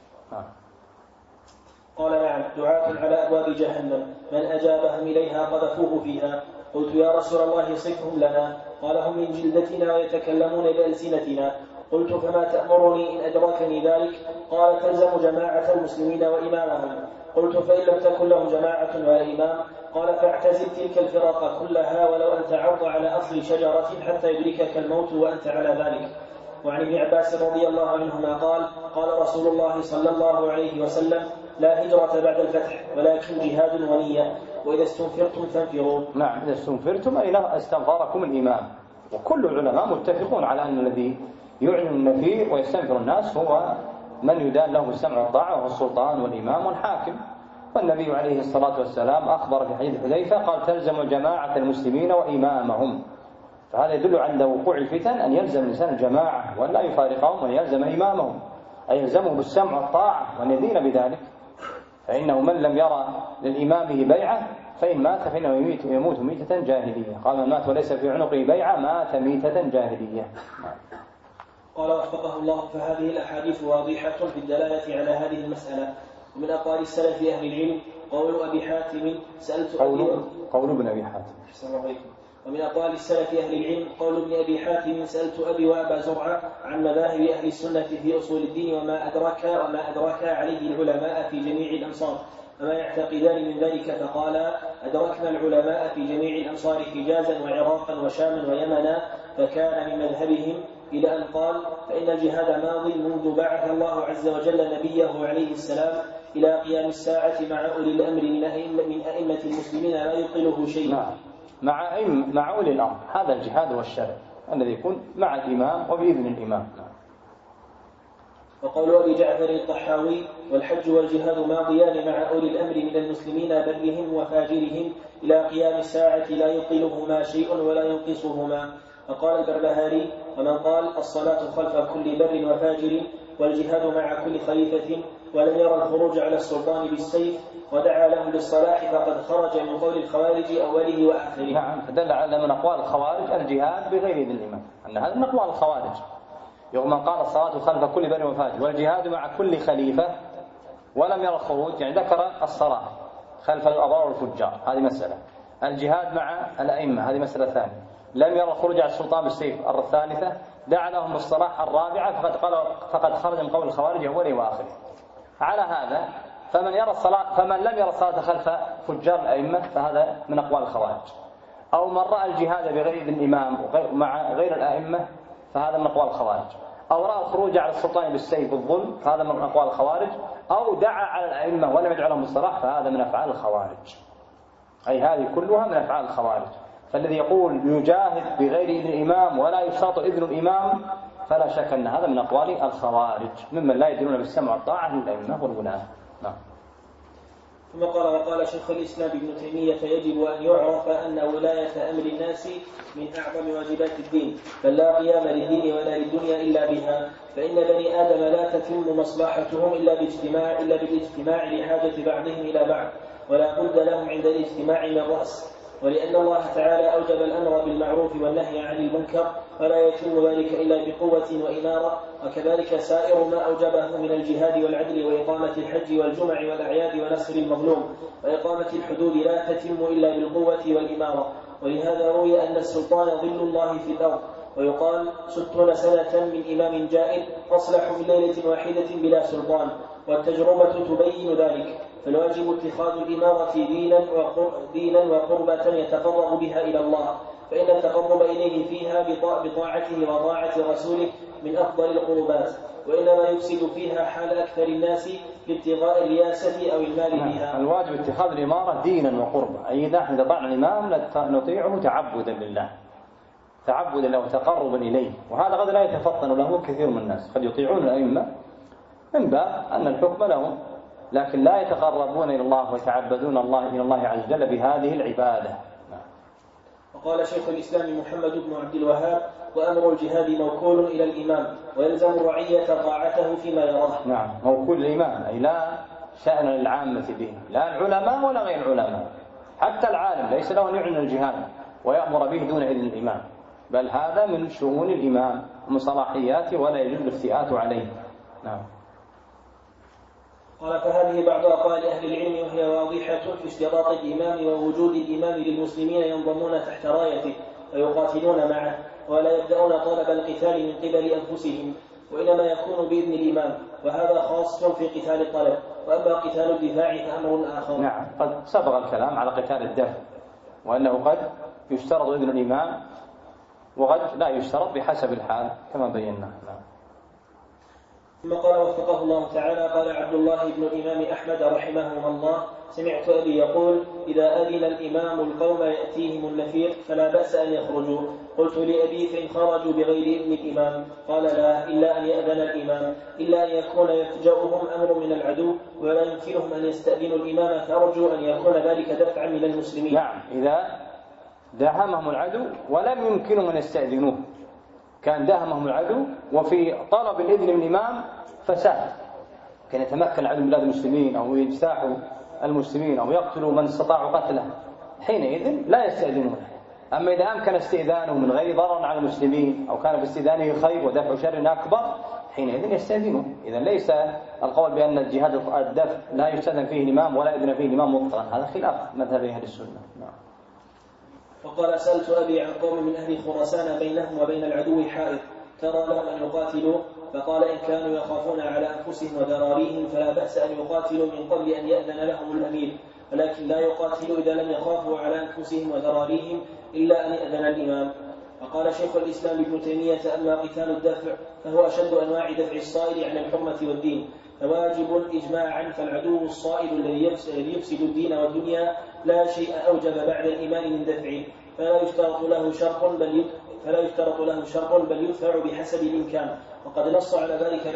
قال: نعم. دعاة على أبواب جهنم من أجابهم إليها قذفوه فيها. قلت: يا رسول الله صفهم لنا. قال: هم من جلدتنا ويتكلمون بألسنتنا. قلت: فما تأمرني إن أدركني ذلك؟ قال: تلزم جماعة المسلمين وإمامهم. قلت: فإن لم تكن لهم جماعة ولا إمام؟ قال: فاعتزل تلك الفرق كلها ولو أن تعض على أصل شجرة حتى يدركك الموت وأنت على ذلك. وعن ابن عباس رضي الله عنهما قال: قال رسول الله صلى الله عليه وسلم: لا هجرة بعد الفتح ولكن جهاد ونية، وإذا استنفرتم فانفروا. نعم، إذا استنفرتم أي لا استنفركم الإمام. وكل العلماء متفقون على أن الذي يعلن النفير ويستنفر الناس هو من يدان له السمع والطاعة، وهو السلطان والإمام والحاكم. والنبي عليه الصلاة والسلام أخبر في حديث حذيفة قال: تلزم جماعة المسلمين وإمامهم. فهذا يدل عند وقوع الفتن أن يلزم الإنسان الجماعة وأن لا يفارقهم، وأن يلزم إمامهم، أي يلزمه بالسمع والطاعة وأن يدين بذلك. فإنه من لم يرى للإمامه بيعة فإن مات فإنه يموت ميتة جاهلية. قال: من مات وليس في عنقه بيعة مات ميتة جاهلية. قال وفقه الله: فهذه الأحاديث واضحة في الدلالة على هذه المسألة. ومن أقوال السلف أهل العلم قول أبي حاتم سألت قول ابن أبي حاتم. ومن أقوال السلف أهل العلم قول ابن أبي حاتم سألت أبي وأبا زرعة عن مذاهب أهل السنة في أصول الدين وما أدرك عليه العلماء في جميع الأمصار وما يعتقدان من ذلك، فقال: أدركنا العلماء في جميع الأمصار حجازا وعراقا وشاما ويمنا، فكان من مذهبهم، إلى أن قال: فإن الجهاد ماض منذ بعث الله عز وجل نبيه عليه السلام إلى قيام الساعة مع أولي الأمر من أئمة المسلمين لا يطيله شيء. مع أولي الأمر. هذا الجهاد والشرع الذي يكون مع الإمام وبإذن الإمام. وقول أبي جعفر الطحاوي: والحج والجهاد ماضيان مع أولي الأمر من المسلمين برهم وفاجرهم إلى قيام الساعة لا يبطلهما شيء ولا ينقصهما. وقال البربهاري: ومن قال الصلاة خلف كل بر وفاجر والجهاد مع كل خليفة ولم يرى الخروج على السلطان بالسيف ودعا لهم بالصلاح فقد خرج من قول الخوارج أوله وآخره. نعم، فدل على من أقوال الخوارج الجهاد بغير إذن الإمام، أن هذا من أقوال الخوارج. يوم من قال الصلاة خلف كل بر وفاجر والجهاد مع كل خليفة ولم يرى الخروج، يعني ذكر الصلاة خلف الأبرار والفجار، هذه مسألة. الجهاد مع الأئمة، هذه مسألة ثانية. لم يرى الخروج على السلطان بالسيف، الثالثة. دعا لهم بالصلاح، الرابعة. فقد خرج من قول الخوارج أوله وآخره. على هذا فمن لم يرى الصلاة خلف فجار الأئمة فهذا من أقوال الخوارج، أو من رأى الجهاد بغير إذن الإمام مع غير الأئمة فهذا من أقوال الخوارج، أو رأى الخروج على السلطان بالسيف بالظلم فهذا من أقوال الخوارج، أو دعا على الأئمة ولم يدعو لهم بالصلاح فهذا من أفعال الخوارج. أي هذه كلها من أفعال الخوارج. فالذي يقول يجاهد بغير إذن الإمام ولا يشترط إذن الإمام فلا شك أن هذا من أقوال الخوارج ممن لا يدينون بالسمع والطاعة للأئمة والولاة. نعم. ثم قال: وقال شيخ الإسلام ابن تيمية: يجب أن يعرف أن ولاية أمر الناس من أعظم واجبات الدين، بل لا قيام للدين ولا للدنيا إلا بها، فإن بني آدم لا تتم مصلحتهم إلا بالاجتماع لحاجة بعضهم إلى بعض، ولا بد لهم عند الاجتماع من رأس. ولأن الله تعالى أوجب الأمر بالمعروف والنهي عن المنكر فلا يتم ذلك إلا بقوة وإمارة، وكذلك سائر ما أوجبه من الجهاد والعدل وإقامة الحج والجمع والأعياد ونصر المظلوم وإقامة الحدود لا تتم إلا بالقوة والإمارة. ولهذا روي أن السلطان ظل الله في الأرض، ويقال 60 سنة من إمام جائر أصلح من ليلة واحدة بلا سلطان، والتجربة تبين ذلك. فالواجب اتخاذ الإمارة دينا وقربة يتقرب بها إلى الله، فإن التقرب إليه فيها بطاعته وطاعة رسوله من أفضل القربات، وإنما يفسد فيها حال أكثر الناس بابتغاء الرياسة أو المال بها. الواجب اتخاذ الإمارة دينا وقربة، أي نحن إذا طعنا الإمام نطيعه تعبدا لله، تعبدا له وتقربا إليه، وهذا قد لا يتفطن له كثير من الناس، قد يطيعون الأئمة من باب أن الحكم لهم، لكن لا يتقربون إلى الله ويتعبدون إلى الله عز وجل بهذه العبادة. وقال شيخ الإسلام محمد بن عبد الوهاب: وأمر الجهاد موكول إلى الإمام، ويلزم الرعية طاعته فيما يراه. نعم، موكول الإمام، أي لا شأن للعامة به، لا العلماء ولا غير العلماء، حتى العالم ليس له أن يعلن الجهاد ويأمر به دون إذن الإمام، بل هذا من شؤون الإمام ومن صلاحياته ولا يجوز الافتئات عليه. نعم. قال: فهذه بعض أقوال أهل العلم، وهي واضحة في اشتراط الإمام ووجود الإمام للمسلمين ينضمون تحت رايته ويقاتلون معه، ولا يبدأون طلب القتال من قبل أنفسهم، وإنما يكون بإذن الإمام، وهذا خاص في قتال الطلب، وأما قتال الدفاع فأمر آخر. نعم، قد سبق الكلام على قتال الدفع، وأنه قد يشترط إذن الإمام وقد لا يشترط بحسب الحال كما بينا. ثم قال وفقه الله تعالى: قال عبد الله بن الإمام أحمد رحمه الله: سمعت أبي يقول: إذا أذن الإمام القوم يأتيهم النفير فلا بأس أن يخرجوا. قلت لأبي: فإن خرجوا بغير إذن الإمام؟ قال: لا، إلا أن يأذن الإمام، إلا أن يكون يفجأهم أمر من العدو ولا يمكنهم أن يستأذنوا الإمام، فأرجو أن يكون ذلك دفعا من المسلمين. نعم، إذا داهمهم العدو ولم يمكنهم أن يستأذنوه، كان داهمهم العدو وفي طلب الإذن من الإمام فساد، كان يتمكن العدو من بلاد المسلمين أو يجتاحوا المسلمين أو يقتلوا من استطاعوا قتله، حينئذ لا يستأذنون. أما إذا أمكن استئذانه من غير ضرر على المسلمين أو كان باستئذانه خير ودفع شر أكبر، حينئذ يستأذنون. إذا ليس القول بأن الجهاد الدفع لا يستأذن فيه الإمام ولا يأذن فيه الإمام مطلقا، هذا خلاف مذهب أهل السنة. وقال: سألت أبي عن قوم من أهل خراسان بينهم وبين العدو حائط، ترى لهم أن يقاتلوا؟ فقال: إن كانوا يخافون على أنفسهم وذراريهم فلا بأس أن يقاتلوا من قبل أن يأذن لهم الأمير، ولكن لا يقاتلوا إذا لم يخافوا على أنفسهم وذراريهم إلا أن يأذن الإمام. وقال شيخ الإسلام ابن تيمية: أما قتال الدفع فهو أشد أنواع دفع الصائل عن الحرمة والدين، فواجب إجماعا، فالعدو الصائل الذي يفسد الدين والدنيا لا شيء أوجب بعد الإيمان من دفعه، فلا يشترط له شرط بل يدفع بحسب الإمكان. وقد نص على ذلك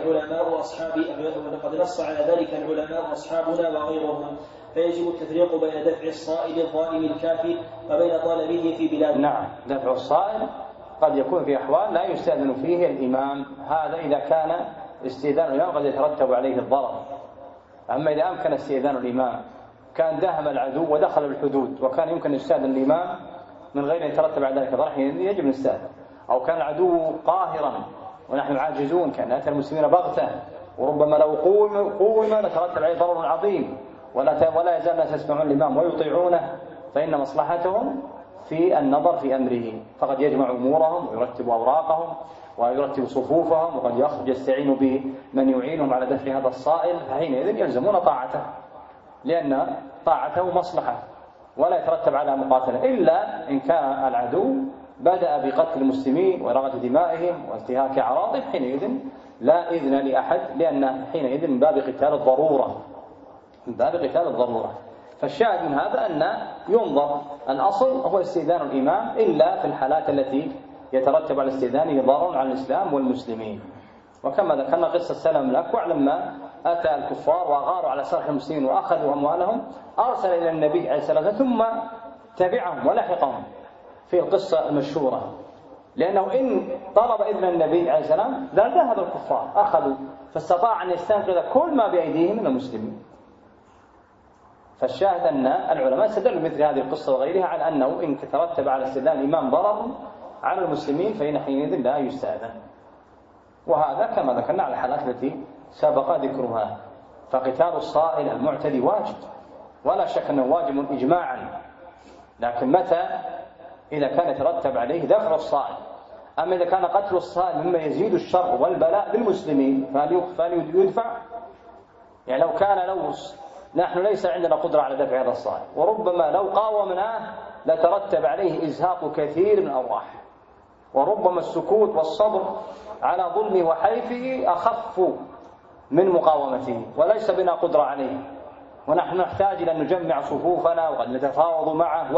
العلماء وأصحابنا وغيرهم. فيجب التفريق بين دفع الصائل الظالم الكافر وبين طلبه في بلاده. نعم، دفع الصائل قد يكون في أحوال لا يستأذن فيه الإمام، هذا إذا كان استئذان الإمام قد يترتب عليه الضرر. أما إذا أمكن استئذان الإمام، كان داهم العدو ودخل الحدود وكان يمكن يستأذن الإمام من غير أن يترتب على ذلك ضرر، يجب نستأذن. أو كان العدو قاهرا ونحن عاجزون، كان أتى المسلمين بغتة وربما لو قوم لترتب عليه ضرر عظيم، ولا يزال الناس يسمعون الإمام ويطيعونه، فإن مصلحتهم في النظر في أمره، فقد يجمع أمورهم ويرتب أوراقهم ويرتب صفوفهم، وقد يخرج يستعين بمن يعينهم على دفع هذا الصائل، فحينئذ يلزمون طاعته، لأن طاعته مصلحة ولا يترتب على مقاتلة، إلا إن كان العدو بدأ بقتل المسلمين ورغة دمائهم وانتهاك أعراضهم، حينئذ لا إذن لأحد، لأن حينئذ من باب قتال الضرورة. فالشاهد من هذا أن ينظر، الأصل هو استئذان الإمام إلا في الحالات التي يترتب على استئذانه ضرر على الإسلام والمسلمين. وكما ذكرنا قصة سلم الأكوع لما أتى الكفار وأغاروا على سرح المسلمين وأخذوا أموالهم، أرسل إلى النبي عليه الصلاة والسلام ثم تبعهم ولحقهم في القصة المشهورة، لأنه إن طلب إذن النبي عليه السلام ذهب الكفار أخذوا، فاستطاع أن يستنقذ كل ما بأيديهم من المسلمين. فالشاهد أن العلماء استدلوا مثل هذه القصة وغيرها على أنه إن ترتب على استئذان الإمام ضرر على المسلمين فإن حينئذ لا يستأذن. وهذا كما ذكرنا على الحالات التي سبق ذكرها. فقتال الصائل المعتدي واجب، ولا شك أنه واجب إجماعا، لكن متى؟ إذا كان يترتب عليه دفع الصائل. أما إذا كان قتل الصائل مما يزيد الشر والبلاء بالمسلمين فليدفع. يعني لو كان لوث، نحن ليس عندنا قدرة على دفع هذا الصائل، وربما لو قاومناه لترتب عليه إزهاق كثير من الأرواح، وربما السكوت والصبر على ظلمه وحيفه أخف من مقاومته، وليس بنا قدرة عليه، ونحن نحتاج إلى أن نجمع صفوفنا وقد نتفاوض معه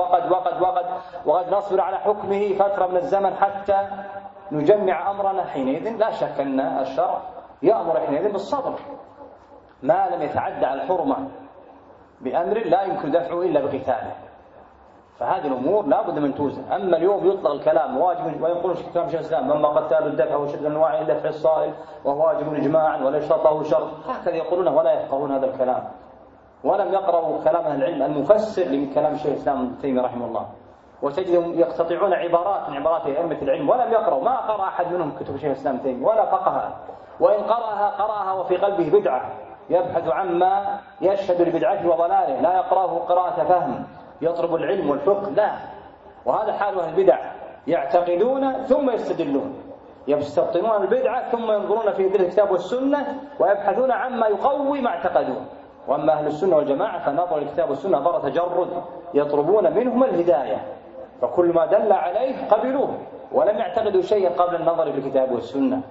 وقد نصبر على حكمه فترة من الزمن حتى نجمع أمرنا. حينئذ لا شك أن الشرع يأمر حينئذ بالصبر ما لم يتعدى على الحرمة بأمر لا يمكن دفعه إلا بقتاله. فهذه الأمور لا بد من توزن. أما اليوم يطلق الكلام واجب، ويقولون كلام شيخ الإسلام مما قتال الدفع وشد أنواع دفع الصائل وهو واجب إجماعا ولا يشترط له شرط، هكذا يقولونه ولا يفقهون هذا الكلام، ولم يقرأوا كلام أهل العلم المفسر لكلام شيخ الإسلام ابن تيمية رحمه الله، وتجدهم يقتطعون عبارات من عبارات أئمة العلم ولم يقرأوا، ما قرأ أحد منهم كتب شيخ الإسلام ابن تيمية ولا فقهها، وإن قرأها وفي قلبه بدعة يبحث عما يشهد لبدعته وضلاله، لا يقرأه قراءة فهم يطلب العلم والفقه، لا. وهذا حال أهل البدع، يعتقدون ثم يستدلون، يستبطنون البدعة ثم ينظرون في ذلك الكتاب والسنة ويبحثون عما يقوي ما اعتقدون. وأما أهل السنة والجماعة فنظر الكتاب والسنة نظر تجرد، يطلبون منهم الهداية، فكل ما دل عليه قبلوه ولم يعتقدوا شيئا قبل النظر في الكتاب والسنة.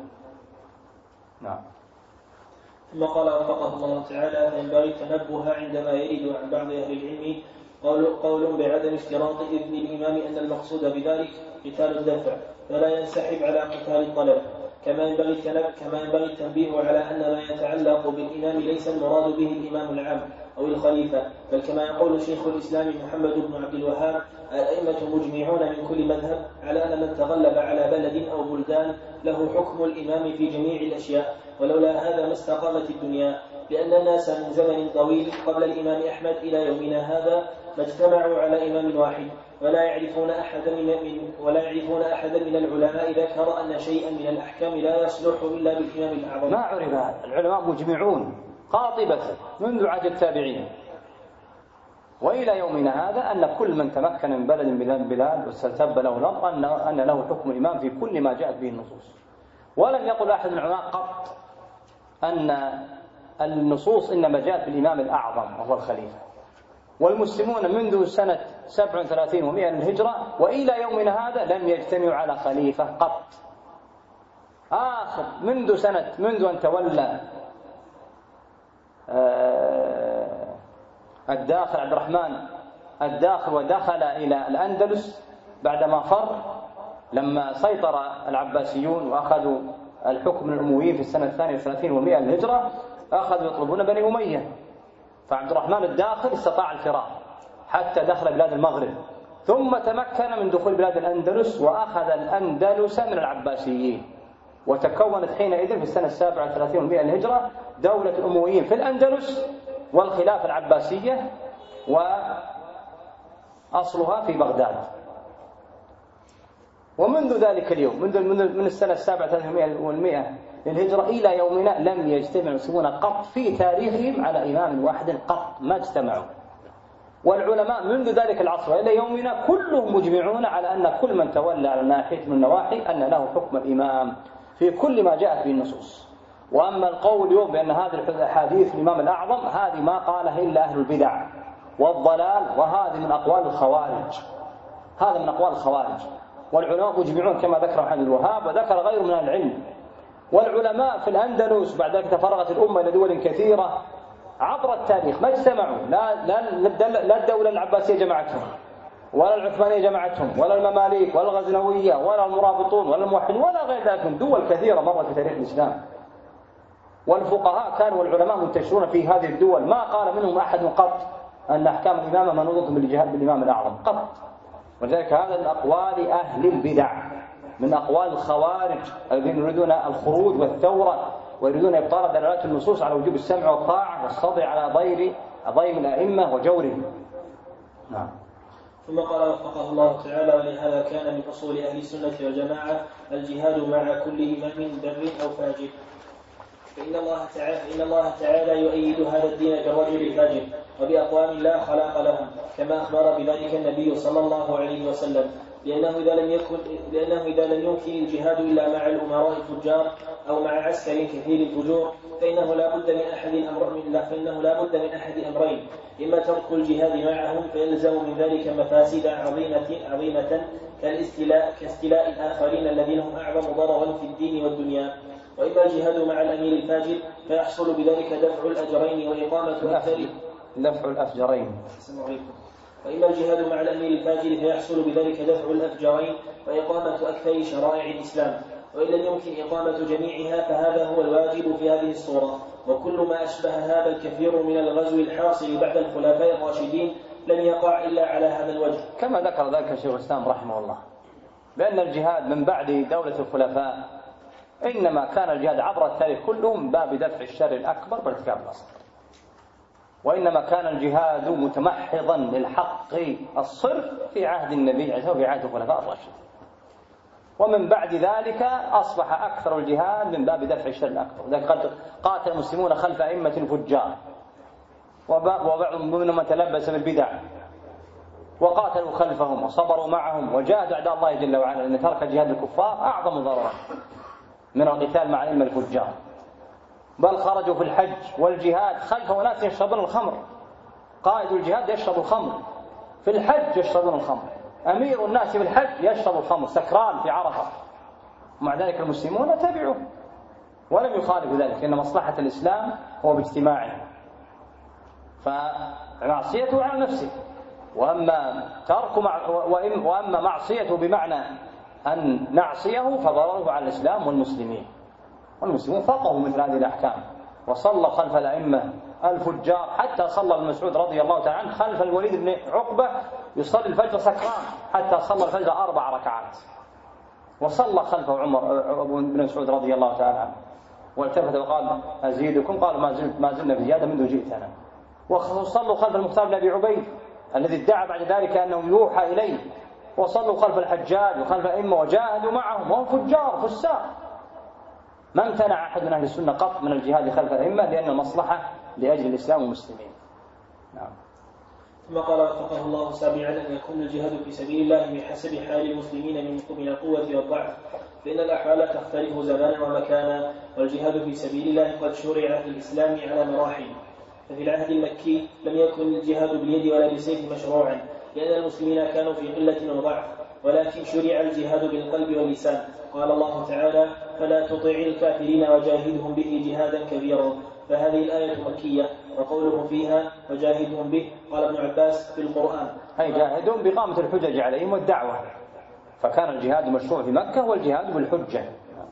نعم. ثم قال وفقه الله تعالى: ينبغي التنبه عندما يرد عن بعض أهل العلم قول بعدم اشتراط إذن الإمام أن المقصود بذلك قتال الدفع، فلا ينسحب على قتال الطلب. كما ينبغي التنبيه على أن ما يتعلق بالإمام ليس المراد به الإمام العام أو الخليفة، بل كما يقول شيخ الإسلام محمد بن عبد الوهاب: الأئمة مجمعون من كل مذهب على أن من تغلب على بلد أو بلدان له حكم الإمام في جميع الأشياء، ولولا هذا ما استقامت الدنيا، لأن الناس من زمن طويل قبل الإمام أحمد إلى يومنا هذا ما اجتمعوا على إمام واحد، ولا يعرفون أحدا من العلماء ذكر أن شيئا من الأحكام لا يصلح إلا بالإمام الأعظم. ما عرف هذا، العلماء مجمعون قاطبة منذ عهد التابعين وإلى يومنا هذا أن كل من تمكن من بلد من البلاد واستتب له الأمر أن له حكم الإمام في كل ما جاءت به النصوص. ولم يقل أحد من العلماء قط أن النصوص إنما جاءت بالإمام الأعظم وهو الخليفة. والمسلمون منذ سنة 37 و100 للهجرة وإلى يومنا هذا لم يجتمعوا على خليفة قط. منذ أن تولى الداخل عبد الرحمن الداخل ودخل إلى الأندلس بعدما فر لما سيطر العباسيون وأخذوا الحكم من الأمويين في السنة 32 و100 للهجرة، أخذوا يطلبون بني أمية، فعبد الرحمن الداخل استطاع الفرار حتى دخل بلاد المغرب، ثم تمكن من دخول بلاد الأندلس وأخذ الأندلس من العباسيين، وتكونت حينئذ في السنة 37 و100 للهجرة دولة الأمويين في الأندلس والخلافة العباسية، وأصلها في بغداد. ومنذ ذلك اليوم، من السنة 37 و100 للهجرة إلى يومنا لم يجتمع المسلمون قط في تاريخهم على إمام واحد قط، ما اجتمعوا. والعلماء منذ ذلك العصر إلى يومنا كلهم مجمعون على أن كل من تولى على ناحية من النواحي أن له حكم الإمام في كل ما جاءت به النصوص. وأما القول اليوم بأن هذه الأحاديث الإمام الأعظم، هذه ما قالها إلا أهل البدع والضلال، وهذه من أقوال الخوارج، هذا من أقوال الخوارج. والعلماء مجمعون كما ذكر محمد الوهاب وذكر غيره من العلم. والعلماء في الأندلس بعد ذلك تفرغت الأمة إلى دول كثيرة عبر التاريخ، ما اجتمعوا، لا الدولة العباسية جمعتهم، ولا العثمانية جمعتهم، ولا المماليك، ولا الغزنوية، ولا المرابطون، ولا الموحدون، ولا غير ذلك من دول كثيرة مرت في تاريخ الإسلام. والفقهاء كانوا والعلماء منتشرون في هذه الدول، ما قال منهم أحد قط أن أحكام الإمامة منوطة بالإمام الأعظم قط. ولذلك هذا من أقوال أهل البدع، من أقوال الخوارج الذين يريدون الخروج والثورة ويريدون إبطال دلالات النصوص على وجوب السمع والطاعة والصبر على ضيم الأئمة وجورهم. نعم. ثم قال وفقه الله تعالى: ولهذا كان من أصول أهل السنة والجماعة الجهاد مع كل إمام بر أو فاجر، فإن الله تعالى يؤيد هذا الدين بالرجل الفاجر وبأقوام لا خلاق لهم، كما أخبر بذلك النبي صلى الله عليه وسلم، لأنه إذا لم يمكن الجهاد إلا مع الأمراء الفجار أو مع عسكر كثير الفجور، فإنه لا بد من أحد أمرين: إما ترك الجهاد معهم فيلزم من ذلك مفاسد عظيمة كاستيلاء الآخرين الذين هم أعظم ضررا في الدين والدنيا، وإما الجهاد مع الأمير الفاجر فيحصل بذلك دفع الأجرين وإقامة وإما الجهاد مع الأمير الفاجر فيحصل بذلك دفع الأفجرين وإقامة أكثر شرائع الإسلام، وإن لم يمكن إقامة جميعها فهذا هو الواجب في هذه الصورة. وكل ما أشبه هذا الكثير من الغزو الحاصل بعد الخلفاء الراشدين لم يقع إلا على هذا الوجه، كما ذكر ذلك شيخ الإسلام رحمه الله، بأن الجهاد من بعد دولة الخلفاء إنما كان الجهاد عبر التاريخ كله من باب دفع الشر الأكبر بارتكاب الأصغر، وإنما كان الجهاد متمحضا للحق الصرف في عهد النبي عليه الصلاة والسلام وفي عهد الخلفاء الراشدين. ومن بعد ذلك أصبح أكثر الجهاد من باب دفع الشر الأكبر. لذلك قد قاتل المسلمون خلف أئمة فجار، وبعضهم منهم تلبس بالبدع وقاتلوا خلفهم وصبروا معهم وجاهدوا أعداء الله جل وعلا، لأن ترك جهاد الكفار أعظم ضررا من القتال مع أئمة الفجار. بل خرجوا في الحج والجهاد خلف أناس يشربون الخمر، قائد الجهاد يشرب الخمر، في الحج يشربون الخمر، أمير الناس في الحج يشرب الخمر سكران في عرفة، ومع ذلك المسلمون تبعوه ولم يخالفوا ذلك، لأن مصلحة الإسلام هو باجتماعه، فمعصيته على نفسه. وأما معصيته بمعنى أن نعصيه فضرره على الإسلام والمسلمين، والمسلمون فقهوا مثل هذه الأحكام وصلى خلف الأئمة الفجار، حتى صلى ابن مسعود رضي الله تعالى عنه خلف الوليد بن عقبة يصلي الفجر سكران، حتى صلى الفجر 4 ركعات، وصلى خلفه ابن مسعود رضي الله تعالى عنه، والتفت وقال: أزيدكم؟ قالوا: ما زلنا بزيادة منذ جئتنا. وصلوا خلف المختار بن أبي عبيد الذي ادعى بعد ذلك أنه يوحى إليه، وصلوا خلف الحجاج وخلف الأئمة وجاهدوا معهم وهم فجار فساق. ما امتنع أحد من أهل السنة قط من الجهاد خلف الأئمة، لأن المصلحة لأجل الإسلام والمسلمين. نعم. ثم قال وفقه الله سابعا: أن يكون الجهاد في سبيل الله بحسب حال المسلمين من القوة والضعف، فإن الأحوال تختلف زمانا ومكانا، والجهاد في سبيل الله قد شرع في الإسلام على مراحل. ففي العهد المكي لم يكن الجهاد باليد ولا بالسيف مشروعا، لأن المسلمين كانوا في قلة وضعف، ولكن شرع الجهاد بالقلب واللسان. قال الله تعالى: فلا تطع الكافرين وجاهدهم به جهادا كبيرا. فهذه الآية مكية، وقوله فيها وجاهدهم به قال ابن عباس في القرآن أي جاهدهم بإقامة الحجج عليهم والدعوة فكان الجهاد المشروع في مكة والجهاد بالحجة.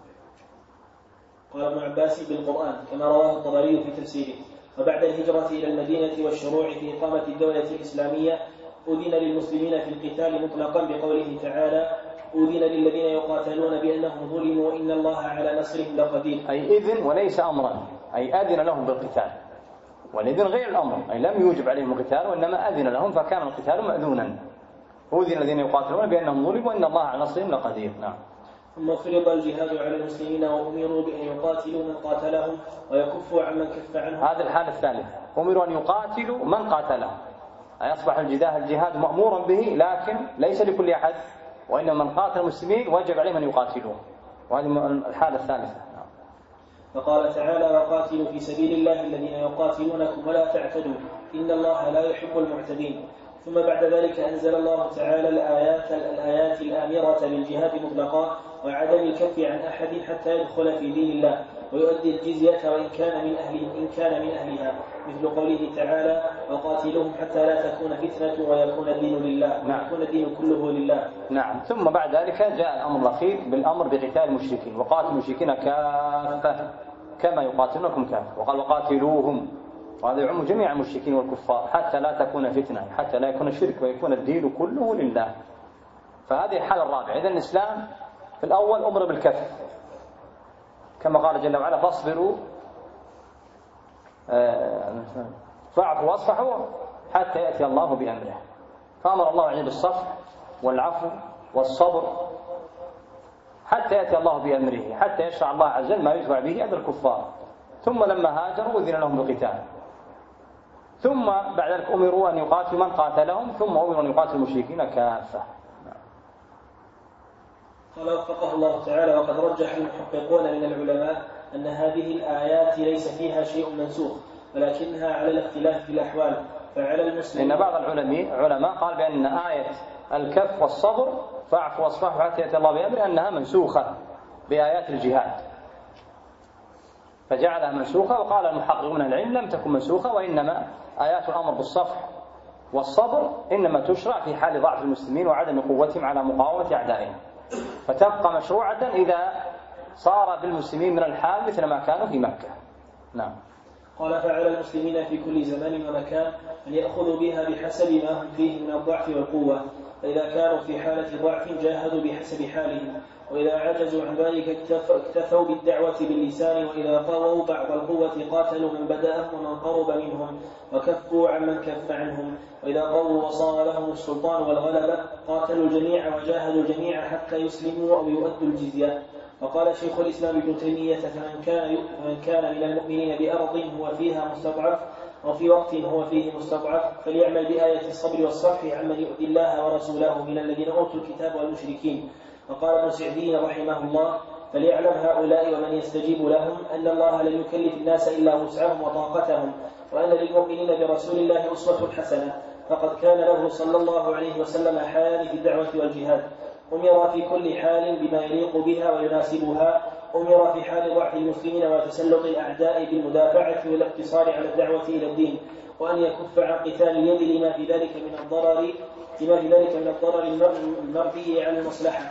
قال ابن عباس بالقرآن كما رواه الطبري في تفسيره. وبعد الهجرة إلى المدينة والشروع في إقامة الدولة الإسلامية أذن للمسلمين في القتال مطلقا بقوله تعالى أذن للذين يقاتلون بأنهم ظلموا وإن الله على نصرهم لقدير. أي إذن وليس أمرا، أي أذن لهم بالقتال، والإذن غير الأمر، أي لم يوجب عليهم القتال وإنما أذن لهم فكان القتال مأذونا. أذن الذين يقاتلون بأنهم ظلموا وإن الله على نصرهم لقدير. نعم. ثم فرض الجهاد على المسلمين وأمروا بأن يقاتلوا من قاتلهم ويكفوا عمن كف عنهم. هذه الحالة الثالثة، أمروا أن يقاتلوا من قاتلهم، أي أصبح الجهاد مأمورا به لكن ليس لكل أحد، وإنما من قاتل المسلمين وجب عليهم أن يقاتلوه، وهذه الحالة الثالثة. فقال تعالى وقاتلوا في سبيل الله الذين يقاتلونكم ولا تعتدوا إن الله لا يحب المعتدين. ثم بعد ذلك أنزل الله تعالى الآيات الآمرة للجهاد مطلقا وعدم الكف عن أحد حتى يدخل في دين الله ويؤدي الجزية وإن كان من أهلها، مثل قوله تعالى وقاتلوهم حتى لا تكون فتنة ويكون الدين لله. نعم. ويكون الدين كله لله. نعم. ثم بعد ذلك جاء الأمر الأخير بالأمر بقتال المشركين، وقاتلوا المشركين كافة كما يقاتلونكم كافة، وقال وقاتلوهم، وهذا يعم جميع المشركين والكفار حتى لا تكون فتنة، حتى لا يكون الشرك ويكون الدين كله لله. فهذه الحالة الرابعة. إذن الإسلام في الأول أمر بالكف كما قال جل وعلا فاصبروا فاعفوا واصفحوا حتى يأتي الله بأمره، فأمر الله عز بالصفح والعفو والصبر حتى يأتي الله بأمره، حتى يشرع الله عز وجل ما يتبع به أذى الكفار. ثم لما هاجروا أذن لهم بالقتال، ثم بعد ذلك أمروا أن يقاتلوا من قاتلهم، ثم أمروا أن يقاتلوا المشركين كافة. قال وفقه الله تعالى وقد رجح المحققون من العلماء أن هذه الآيات ليس فيها شيء منسوخ ولكنها على الاختلاف في الأحوال. فعلى المسلمين إن بعض العلماء قال بأن آية الكف والصبر فاعفوا واصفحوا حتى يأتي الله بأمره أنها منسوخة بآيات الجهاد، فجعلها منسوخة. وقال المحققون العلم لم تكن منسوخة، وإنما آيات الأمر بالصفح والصبر إنما تشرع في حال ضعف المسلمين وعدم قوتهم على مقاومة أعدائهم، فتبقى مشروعة إذا صار بالمسلمين من الحال مثل ما كانوا في مكة. نعم. قال فعلى المسلمين في كل زمان ومكان أن يأخذوا بها بحسب ما هم فيه من الضعف والقوة، فإذا كانوا في حالة ضعف جاهدوا بحسب حالهم، وإذا عجزوا عن ذلك اكتفوا بالدعوة باللسان، وإذا قووا بعض القوة قاتلوا من بدأهم ومن قرب منهم وكفوا عمن كف عنهم، وإذا قووا وصار لهم السلطان والغلبة قاتلوا الجميع وجاهدوا الجميع حتى يسلموا أو يؤدوا الجزية. وقال شيخ الإسلام ابن تيمية فمن كان من المؤمنين بأرض هو فيها مستضعف أو في وقت هو فيه مستضعف فليعمل بآية الصبر والصفح عمن يؤذي الله ورسوله من الذين أوتوا الكتاب والمشركين. وقال ابن سعدي رحمه الله فليعلم هؤلاء ومن يستجيب لهم أن الله لم يكلف الناس إلا وسعهم وطاقتهم، وأن للمؤمنين برسول الله أسوة حسنة، فقد كان له صلى الله عليه وسلم حالان في الدعوة والجهاد، أمر في كل حال بما يليق بها ويناسبها، أمر في حال ضعف المسلمين وتسلط الأعداء بالمدافعة والاقتصار على الدعوة إلى الدين، وأن يكف عن قتال اليد لما في ذلك من الضرر المربي على المصلحة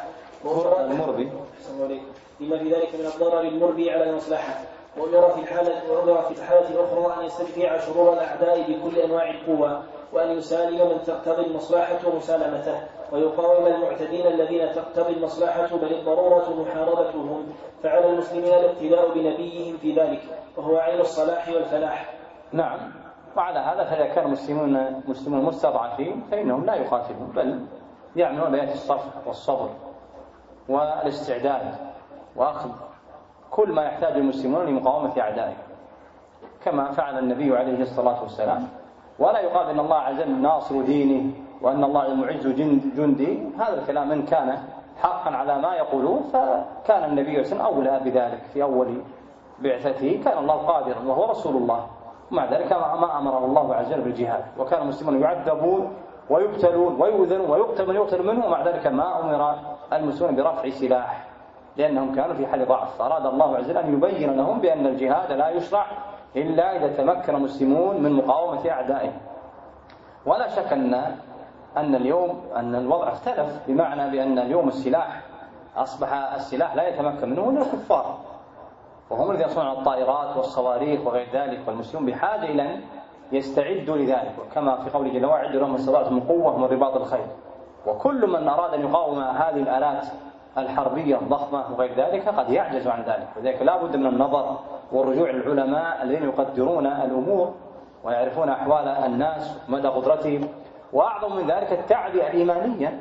لما في ذلك من الضرر المربي على المصلحة. وأمر في الحالة الأخرى أن يستدفع شرور الأعداء بكل أنواع القوة، وأن يسالم من تقتضي المصلحة مسالمته، ويقاوم المعتدين الذين تقتضي المصلحة بل الضرورة محاربتهم. فعلى المسلمين الاقتداء بنبيهم في ذلك، وهو عين الصلاح والفلاح. نعم. وعلى هذا فإذا كان المسلمون مستضعفين فإنهم لا يقاتلون، بل يعملون بآيات الصفح والصبر والاستعداد وأخذ كل ما يحتاج المسلمون لمقاومة أعدائهم كما فعل النبي عليه الصلاة والسلام. ولا يقال أن الله عز وجل ناصر دينه وأن الله معز جندي، هذا الكلام إن كان حقا على ما يقولون فكان النبي صلى الله عليه وسلم أولى بذلك في أول بعثته، كان الله قادرا وهو رسول الله، ومع ذلك ما أمره الله عز وجل بالجهاد، وكان المسلمون يعذبون ويبتلون ويؤذون ويقتل منهم، ومع ذلك ما أمر المسلمون برفع سلاح لأنهم كانوا في حال ضعف. أراد الله عز وجل أن يبين لهم بأن الجهاد لا يشرع إلا إذا تمكن المسلمون من مقاومة أعدائهم. ولا شك أن أن الوضع اختلف، بمعنى بأن اليوم أصبح السلاح لا يتمكن منه إلا الكفار، وهم الذين يصنعون الطائرات والصواريخ وغير ذلك، والمسلمون بحاجة إلى أن يستعدوا لذلك، كما في قوله جل وعلا: أعدوا لهم ما استطعتم من قوة ومن رباط الخيل. وكل من أراد أن يقاوم هذه الآلات الحربية الضخمة وغير ذلك قد يعجز عن ذلك، لذلك لا بد من النظر والرجوع للعلماء الذين يقدرون الأمور ويعرفون أحوال الناس ومدى قدرتهم. وأعظم من ذلك التعبئة الإيمانية،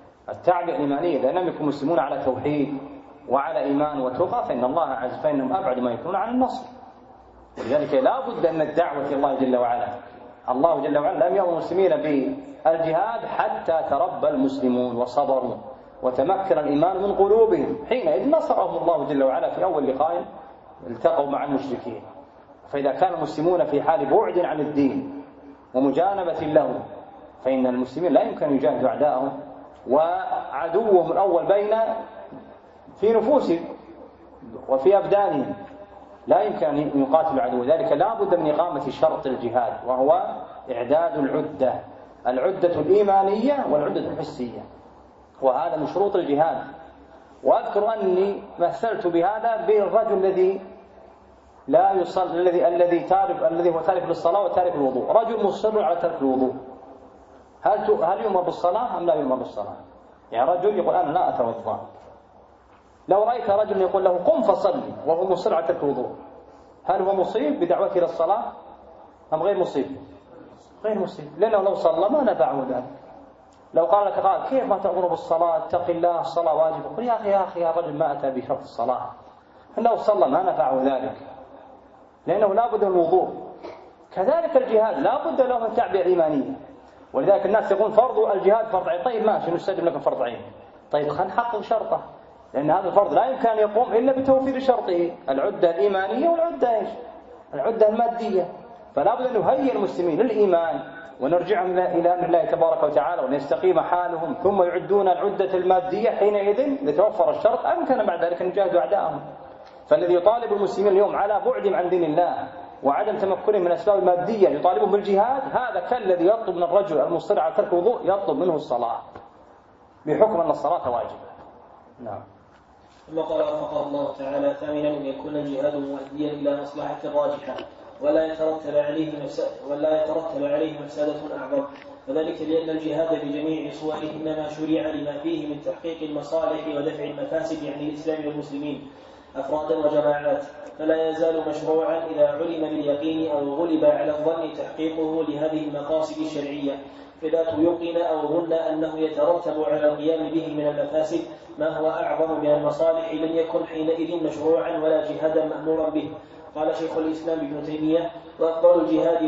إذا لم يكن المسلمون على توحيد وعلى إيمان وتقى فإنهم أبعد ما يكونون عن النصر. ولذلك لا بد من الدعوة إلى الله جل وعلا. الله جل وعلا لم يأمر المسلمين بالجهاد حتى تربى المسلمون وصبروا وتمكن الإيمان من قلوبهم، حينئذ نصرهم الله جل وعلا في أول لقاء التقوا مع المشركين. فإذا كان المسلمون في حال بعد عن الدين ومجانبة له، فإن المسلمين لا يمكن أن يجاهدوا أعداءهم، وعدوهم الأول في نفوسهم وفي أبدانهم، لا يمكن أن يقاتلوا العدو. ذلك لا بد من إقامة شرط الجهاد، وهو إعداد العدة الإيمانية والعدة الحسية، وهذا من شروط الجهاد. وأذكر أني مثلت بهذا بالرجل الذي لا يصلي، الذي هو تارك للصلاة وتارك الوضوء. رجل مصر على ترك الوضوء، هل يؤمر بالصلاة أم لا يؤمر بالصلاة؟ يعني رجل يقول أنا لا أتوضأ، لو رأيت رجل يقول له قم فصلي وهو مصر على ترك الوضوء، هل هو مصيب بدعوته إلى الصلاة أم غير مصيب؟ غير مصيب، لأنه لو صلى ما نفعه ذلك. لو قال لك كيف ما تأمر بالصلاة؟ اتق الله، الصلاة واجب. قل يا أخي يا رجل ما أتى بشرط الصلاة، لو صلى ما نفعه ذلك، لأنه لا بد من الوضوء. كذلك الجهاد لا بد له من تعبئة إيمانية. ولذلك الناس يقول فرض الجهاد فرض عين. طيب ماشي، نستجب لكم فرض عين، طيب خلينا نحقق شرطه، لأن هذا الفرض لا يمكن أن يقوم إلا بتوفير شرطه، العدة الإيمانية والعدة المادية. فلا بد أن نهيئ المسلمين للإيمان ونرجعهم إلى أمر الله تبارك وتعالى وأن يستقيم حالهم، ثم يعدون العدة المادية. حينئذ إذا توفر الشرط أمكن بعد ذلك أن يجاهدوا أعداءهم. فالذي يطالب المسلمين اليوم على بعد عن دين الله وعدم تمكنهم من الأسباب المادية يطالبهم بالجهاد، هذا كالذي يطلب من الرجل المصر على ترك الوضوء يطلب منه الصلاة، بحكم أن الصلاة واجبة. نعم. ثم قال وفقه الله تعالى: ثامنا أن يكون الجهاد مؤديا إلى مصلحة راجحة ولا يترتب عليه مفسدة أعظم، وذلك لأن الجهاد بجميع صوره إنما شرع لما فيه من تحقيق المصالح ودفع المفاسد عن الإسلام والمسلمين أفرادا وجماعات، فلا يزال مشروعا إذا علم باليقين أو غلب على الظن تحقيقه لهذه المقاصد الشرعية، فلا يقين أو ظن أنه يترتب على القيام به من المفاسد ما هو أعظم من المصالح لم يكن حينئذ مشروعا ولا جهادا مأمورا به. قال شيخ الإسلام ابن تيمية: وأفضل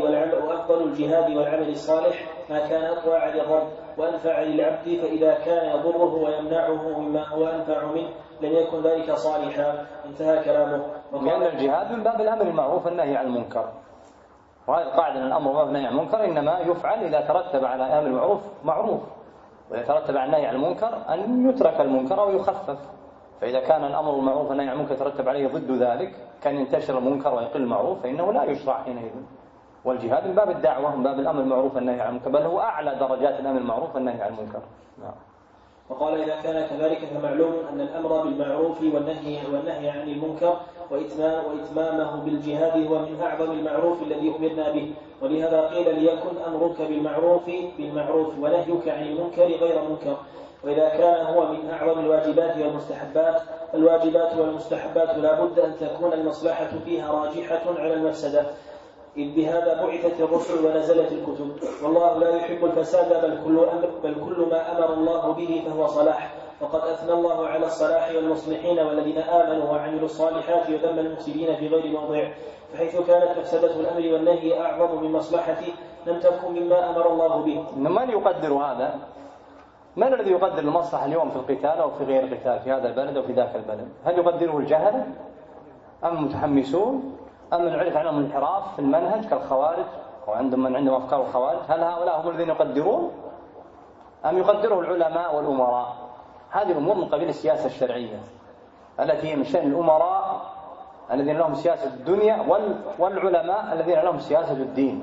الجهاد والعمل الصالح ما كان أطوع للرب وأنفع للعبد، فإذا كان يضره ويمنعه مما هو أنفع منه لم يكن ذلك صالحا. انتهى كلامه. لأن الجهاد من باب الأمر المعروف والنهي عن المنكر، وهذا القاعدة أن الأمر باب النهي عن المنكر إنما يفعل إذا ترتب على أمر المعروف معروف، وإذا ترتب على النهي عن المنكر أن يترك المنكر أو يخفف. فإذا كان الأمر المعروف والنهي عن المنكر يترتب عليه ضد ذلك كان ينتشر المنكر ويقل المعروف، فإنه لا يشرع حينئذ. والجهاد من باب الدعوة، من باب الأمر المعروف والنهي عن المنكر، بل هو أعلى درجات الأمر المعروف والنهي عن المنكر. نعم. وقال: إذا كان كذلك فمعلوم أن الأمر بالمعروف والنهي عن المنكر وإتمامه بالجهاد هو من أعظم المعروف الذي أمرنا به، ولهذا قيل: ليكن أمرك بالمعروف ونهيك عن المنكر غير منكر. وإذا كان هو من أعظم الواجبات والمستحبات، الواجبات والمستحبات لا بد أن تكون المصلحة فيها راجحة على المفسدة، إذ بهذا بعثت الرسل ونزلت الكتب، والله لا يحب الفساد بل كل ما أمر الله به فهو صلاح. وقد أثنى الله على الصلاح والمصلحين والذين آمنوا وعملوا الصالحات وذم المفسدين في غير موضع، فحيث كانت مفسدة الأمر والنهي أعظم من مصلحته لم تكن مما أمر الله به. من يقدر هذا؟ من الذي يقدر المصلحة اليوم في القتال أو في غير القتال، في هذا البلد أو في ذاك البلد؟ هل يقدره الجهلة أم المتحمسون أم من عرف عنهم الانحراف في المنهج كالخوارج وعندهم من عندهم أفكار الخوارج؟ هل هؤلاء هم الذين يقدرون أم يقدره العلماء والأمراء؟ هذه الأمور من قبيل السياسة الشرعية التي هي من شأن الأمراء الذين لهم سياسة الدنيا والعلماء الذين لهم سياسة الدين.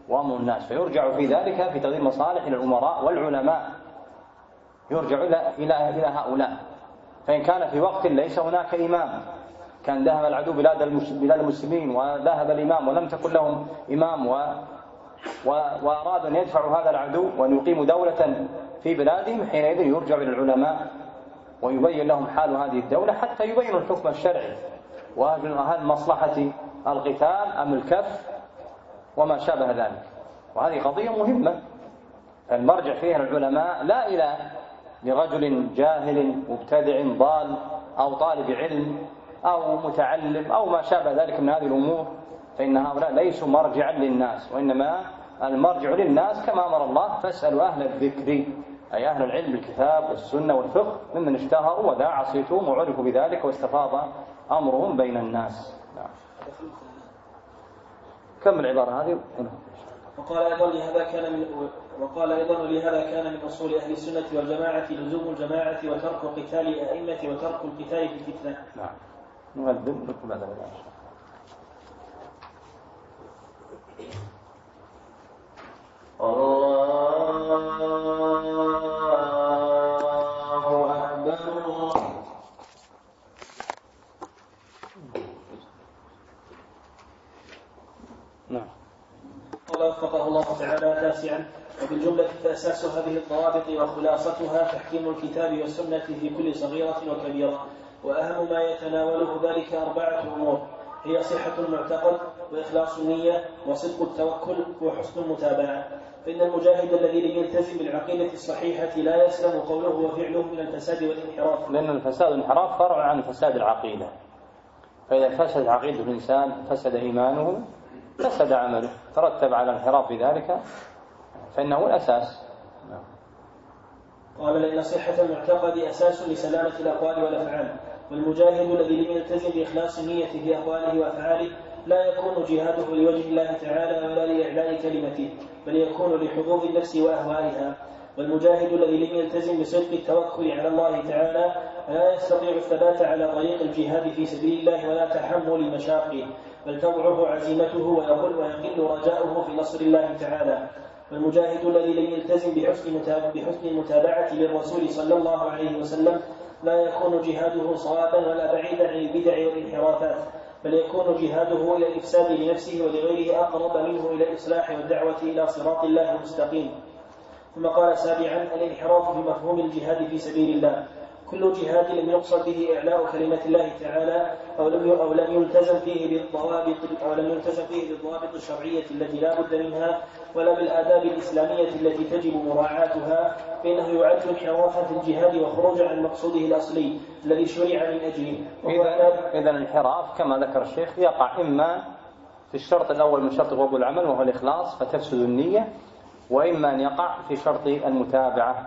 وأمر الناس، فيرجع في ذلك في تقديم المصالح إلى الأمراء والعلماء، يرجع إلى هؤلاء. فإن كان في وقت ليس هناك إمام، كان ذهب العدو بلاد المسلمين وذهب الإمام ولم تكن لهم إمام وأرادوا أن يدفعوا هذا العدو وأن يقيموا دولة في بلادهم، حينئذ يرجع إلى العلماء ويبين لهم حال هذه الدولة حتى يبينوا الحكم الشرعي، وهل مصلحة القتال أم الكف وما شابه ذلك. وهذه قضية مهمة، المرجع فيها العلماء، لا إلى لرجل جاهل مبتدع ضال أو طالب علم أو متعلم أو ما شابه ذلك من هذه الأمور، فإن هؤلاء ليسوا مرجعا للناس، وإنما المرجع للناس كما أمر الله: فاسألوا أهل الذكر، أي أهل العلم بالكتاب والسنة والفقه، ممن اشتهروا وذاع صيتهم وعرفوا بذلك واستفاض أمرهم بين الناس. نعم. كم العبارة هذه؟ وقال أيضا لهذا كان من أصول أهل السنة والجماعة لزوم الجماعة وترك قتال الأئمة وترك القتال في الفتنة. نعم. نؤذن لكم بعد ذلك. الله أكبر. نعم. قال وفقه الله تعالى: تاسعا: وبالجملة فأساس هذه الضوابط وخلاصتها تحكيم الكتاب والسنة في كل صغيرة وكبيرة، وأهم ما يتناوله ذلك 4 أمور: هي صحة المعتقد، وإخلاص النية، وصدق التوكل، وحسن المتابعة. فإن المجاهد الذي لم يلتزم بالعقيدة الصحيحة لا يسلم قوله وفعله من الفساد والانحراف، لأن الفساد والانحراف فرع عن فساد العقيدة، فإذا فسد عقيدة الإنسان فسد إيمانه، فسد عمله، ترتب على الانحراف في ذلك، فإنه الأساس. قال: لأن صحة المعتقد أساس لسلامة الأقوال والأفعال، والمجاهد الذي لم يلتزم بإخلاص النية في أقواله وأفعاله لا يكون جهاده لوجه الله تعالى ولا لإعلاء كلمته، بل يكون لحظوظ النفس وأهوائها. والمجاهد الذي لم يلتزم بصدق التوكل على الله تعالى لا يستطيع الثبات على طريق الجهاد في سبيل الله ولا تحمل مشاقه، بل تضعف عزيمته ويقل رجاؤه في نصر الله تعالى. والمجاهد الذي لم يلتزم بحسن المتابعة للرسول صلى الله عليه وسلم لا يكون جهاده صوابا ولا بعيدا عن البدع والانحرافات، بل يكون جهاده إلى الإفساد لنفسه ولغيره أقرب منه إلى الإصلاح والدعوة إلى صراط الله المستقيم. ثم قال: سابعا: الانحراف بمفهوم الجهاد في سبيل الله كل جهاد لم يقصد به إعلاء كلمة الله تعالى أو لم يلتزم فيه بالضوابط الشرعية التي لا بد منها ولا بالآداب الإسلامية التي تجب مراعاتها، فإنه يعد انحرافا في الجهاد وخروجا عن مقصوده الأصلي الذي شرع من أجله. إذا الانحراف كما ذكر الشيخ يقع إما في الشرط الأول من شرط قبول العمل وهو الإخلاص فتفسد النية، وإما أن يقع في شرط المتابعة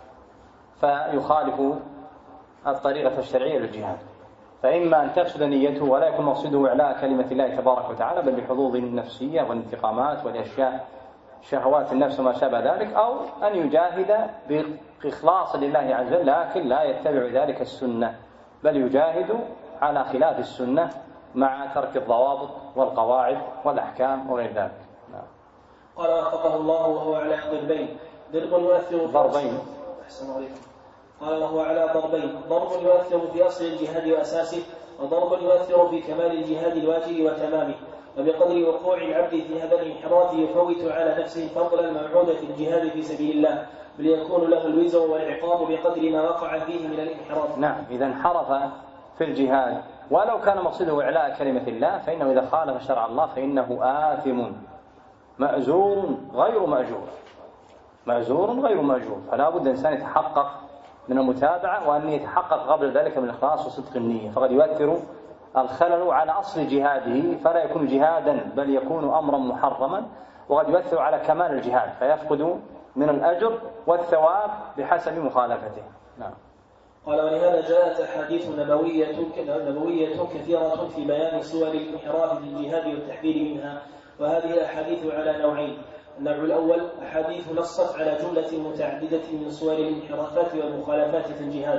فيخالف الطريقة الشرعية للجهاد، فإما أن تفسد نيته ولا يكون مقصده إعلاء كلمة الله تبارك وتعالى بل لحظوظ النفسية والانتقامات والأشياء شهوات النفس وما شابه ذلك، أو أن يجاهد بإخلاص لله عز وجل لكن لا يتبع ذلك السنة بل يجاهد على خلاف السنة مع ترك الضوابط والقواعد والأحكام وغير ذلك. قال وفقه الله: وهو على ضربين: ضرب يؤثر ضربين. أحسن عليكم. قال: وهو على ضربين: ضرب يؤثر في أصل الجهاد وأساسه، وضرب يؤثر في كمال الجهاد الواجب وتمامه، وبقدر وقوع العبد في هذا الانحراف يفوت على نفسه فضل الموعود في الجهاد في سبيل الله، بل يكون له الوزر والعقاب بقدر ما وقع فيه من الانحراف. نعم، إذا انحرف في الجهاد ولو كان مقصده إعلاء كلمة الله فإنه إذا خالف شرع الله فإنه آثم مأزور غير مأجور، فلا بد الإنسان يتحقق من المتابعة وأن يتحقق قبل ذلك من الإخلاص وصدق النية، فقد يؤثر الخلل على أصل جهاده فلا يكون جهادا بل يكون أمرا محرما، وقد يؤثر على كمال الجهاد فيفقد من الأجر والثواب بحسب مخالفته. نعم. قال: ولهذا جاءت أحاديث نبوية كثيرة في بيان صور الانحراف في الجهاد والتحذير منها، وهذه الأحاديث على نوعين: النوع الأول أحاديث نصت على جملة متعددة من صور الانحرافات والمخالفات في الجهاد،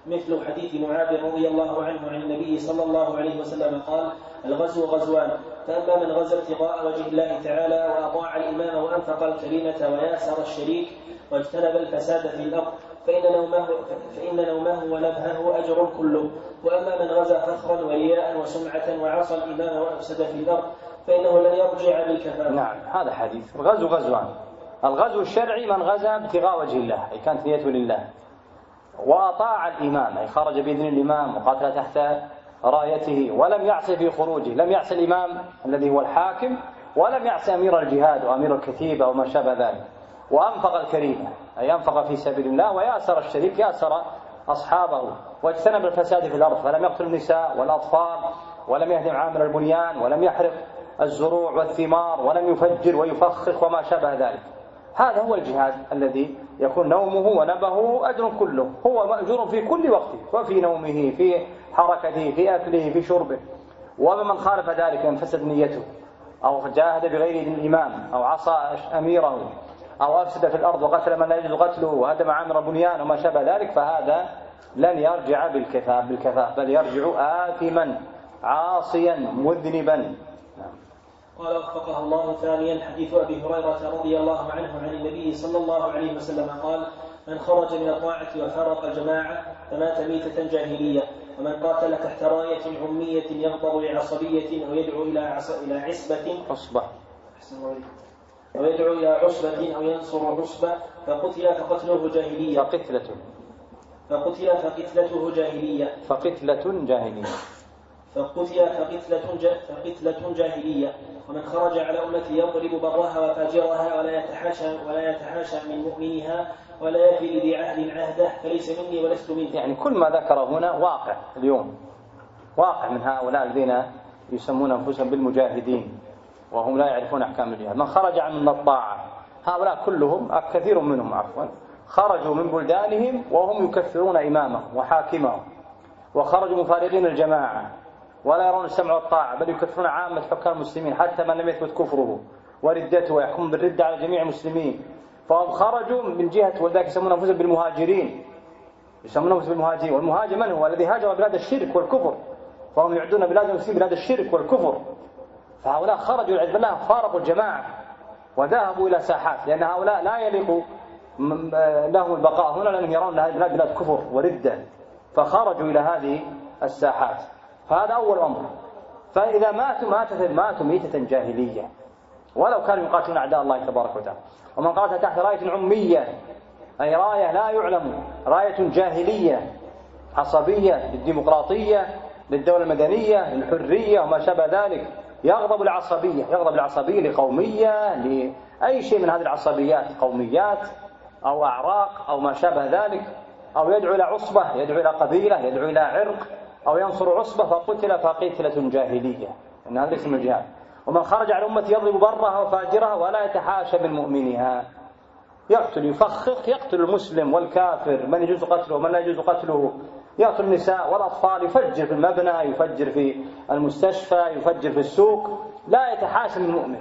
مثل حديث معاذ رضي الله عنه عن النبي صلى الله عليه وسلم قال: الغزو غزوان، فأما من غزا ابتغاء وجه الله تعالى وأطاع الإمام وأنفق الكريمة وياسر الشريك واجتنب الفساد في الأرض فإن نومه ونبهه أجر كله. وأما من غزا فخرا ورياء وسمعة وعصى الإمام وأفسد في الأرض فإنه لن يرجع بالكفاف. نعم، هذا حديث. الغزو غزوان: الغزو الشرعي من غزا ابتغاء وجه الله، أي كانت نيته لله، وأطاع الإمام، أي خرج بإذن الإمام وقاتل تحت رايته ولم يعص في خروجه، لم يعص الإمام الذي هو الحاكم، ولم يعص أمير الجهاد وأمير الكتيبة وما شابه ذلك، وأنفق الكريمة، أي أنفق في سبيل الله، وياسر الشريك، ياسر أصحابه، واجتنب الفساد في الأرض، فلم يقتل النساء والأطفال، ولم يهدم عامر البنيان، ولم يحرق الزروع والثمار، ولم يفجر ويفخخ وما شابه ذلك. هذا هو الجهاد الذي يكون نومه ونبهه أجر كله، هو مأجور في كل وقت، وفي نومه، في حركته، في أكله، في شربه. ومن خالف ذلك أن فسد نيته، أو جاهد بغير الإمام، أو عصى أميره، أو أفسد في الأرض وقتل من لا يجوز قتله وهدم عامر البنيان وما شابه ذلك، فهذا لن يرجع بالكفاف، بل يرجع آثما عاصيا مذنبا. قال وفقه الله. ثانيا حديث أبي هريرة رضي الله عنه عن النبي صلى الله عليه وسلم قال: من خرج من الطاعة وفارق الجماعة فمات ميتة جاهلية، ومن قاتل تحت راية عمية يغضب لعصبية أو يدعو إلى عصبة أو ينصر عصبة فقتل فقتله جاهلية. فقتلة جاهلية. ومن خرج على أمتي يضرب برها وفاجرها ولا يتحاشى من مؤمنها ولا يفي لذي عهد عهده فليس مني ولست منه. يعني كل ما ذكر هنا واقع اليوم، واقع من هؤلاء الذين يسمون أنفسهم بالمجاهدين وهم لا يعرفون أحكام الجهاد. من خرج عن الطاعة، هؤلاء كلهم كثير منهم خرجوا من بلدانهم وهم يكفرون إمامهم وحاكمهم، وخرجوا مفارقين الجماعة ولا يرون السمع والطاعة، بل يكفرون عامة حكام المسلمين حتى من لم يثبت كفره وردته، ويحكم بالردة على جميع المسلمين. فهم خرجوا من جهة، ولذلك يسمون أنفسهم بالمهاجرين، والمهاجر من هو؟ الذي هاجر بلاد الشرك والكفر، فهم يعدون بلاد المسلمين بلاد الشرك والكفر. فهؤلاء خرجوا والعياذ بالله، فارقوا الجماعة وذهبوا إلى ساحات، لأن هؤلاء لا يليق لهم البقاء هنا، لأنهم يرون هذه البلاد بلاد كفر وردة، فخرجوا إلى هذه الساحات. فهذا أول أمر. فإذا ماتوا ميتة جاهلية، ولو كانوا يقاتلون أعداء الله تبارك وتعالى. ومن قاتل تحت راية عمية، أي راية لا يعلم، راية جاهلية عصبية للديمقراطية، للدولة المدنية، للحرية وما شابه ذلك، يغضب العصبية لقومية، لأي شيء من هذه العصبيات، قوميات أو أعراق أو ما شابه ذلك، أو يدعو إلى عصبة، يدعو إلى قبيلة، يدعو إلى عرق، أو ينصر عصبة، فقتل فقتلة جاهلية، إن هذا اسم الجهاد. ومن خرج على أمتي يضرب برها وفاجرها ولا يتحاشى من مؤمنها، يقتل يفخخ، يقتل المسلم والكافر، من يجوز قتله ومن لا يجوز قتله، يقتل النساء والأطفال، يفجر في المبنى، يفجر في المستشفى، يفجر في السوق، لا يتحاشى من المؤمن.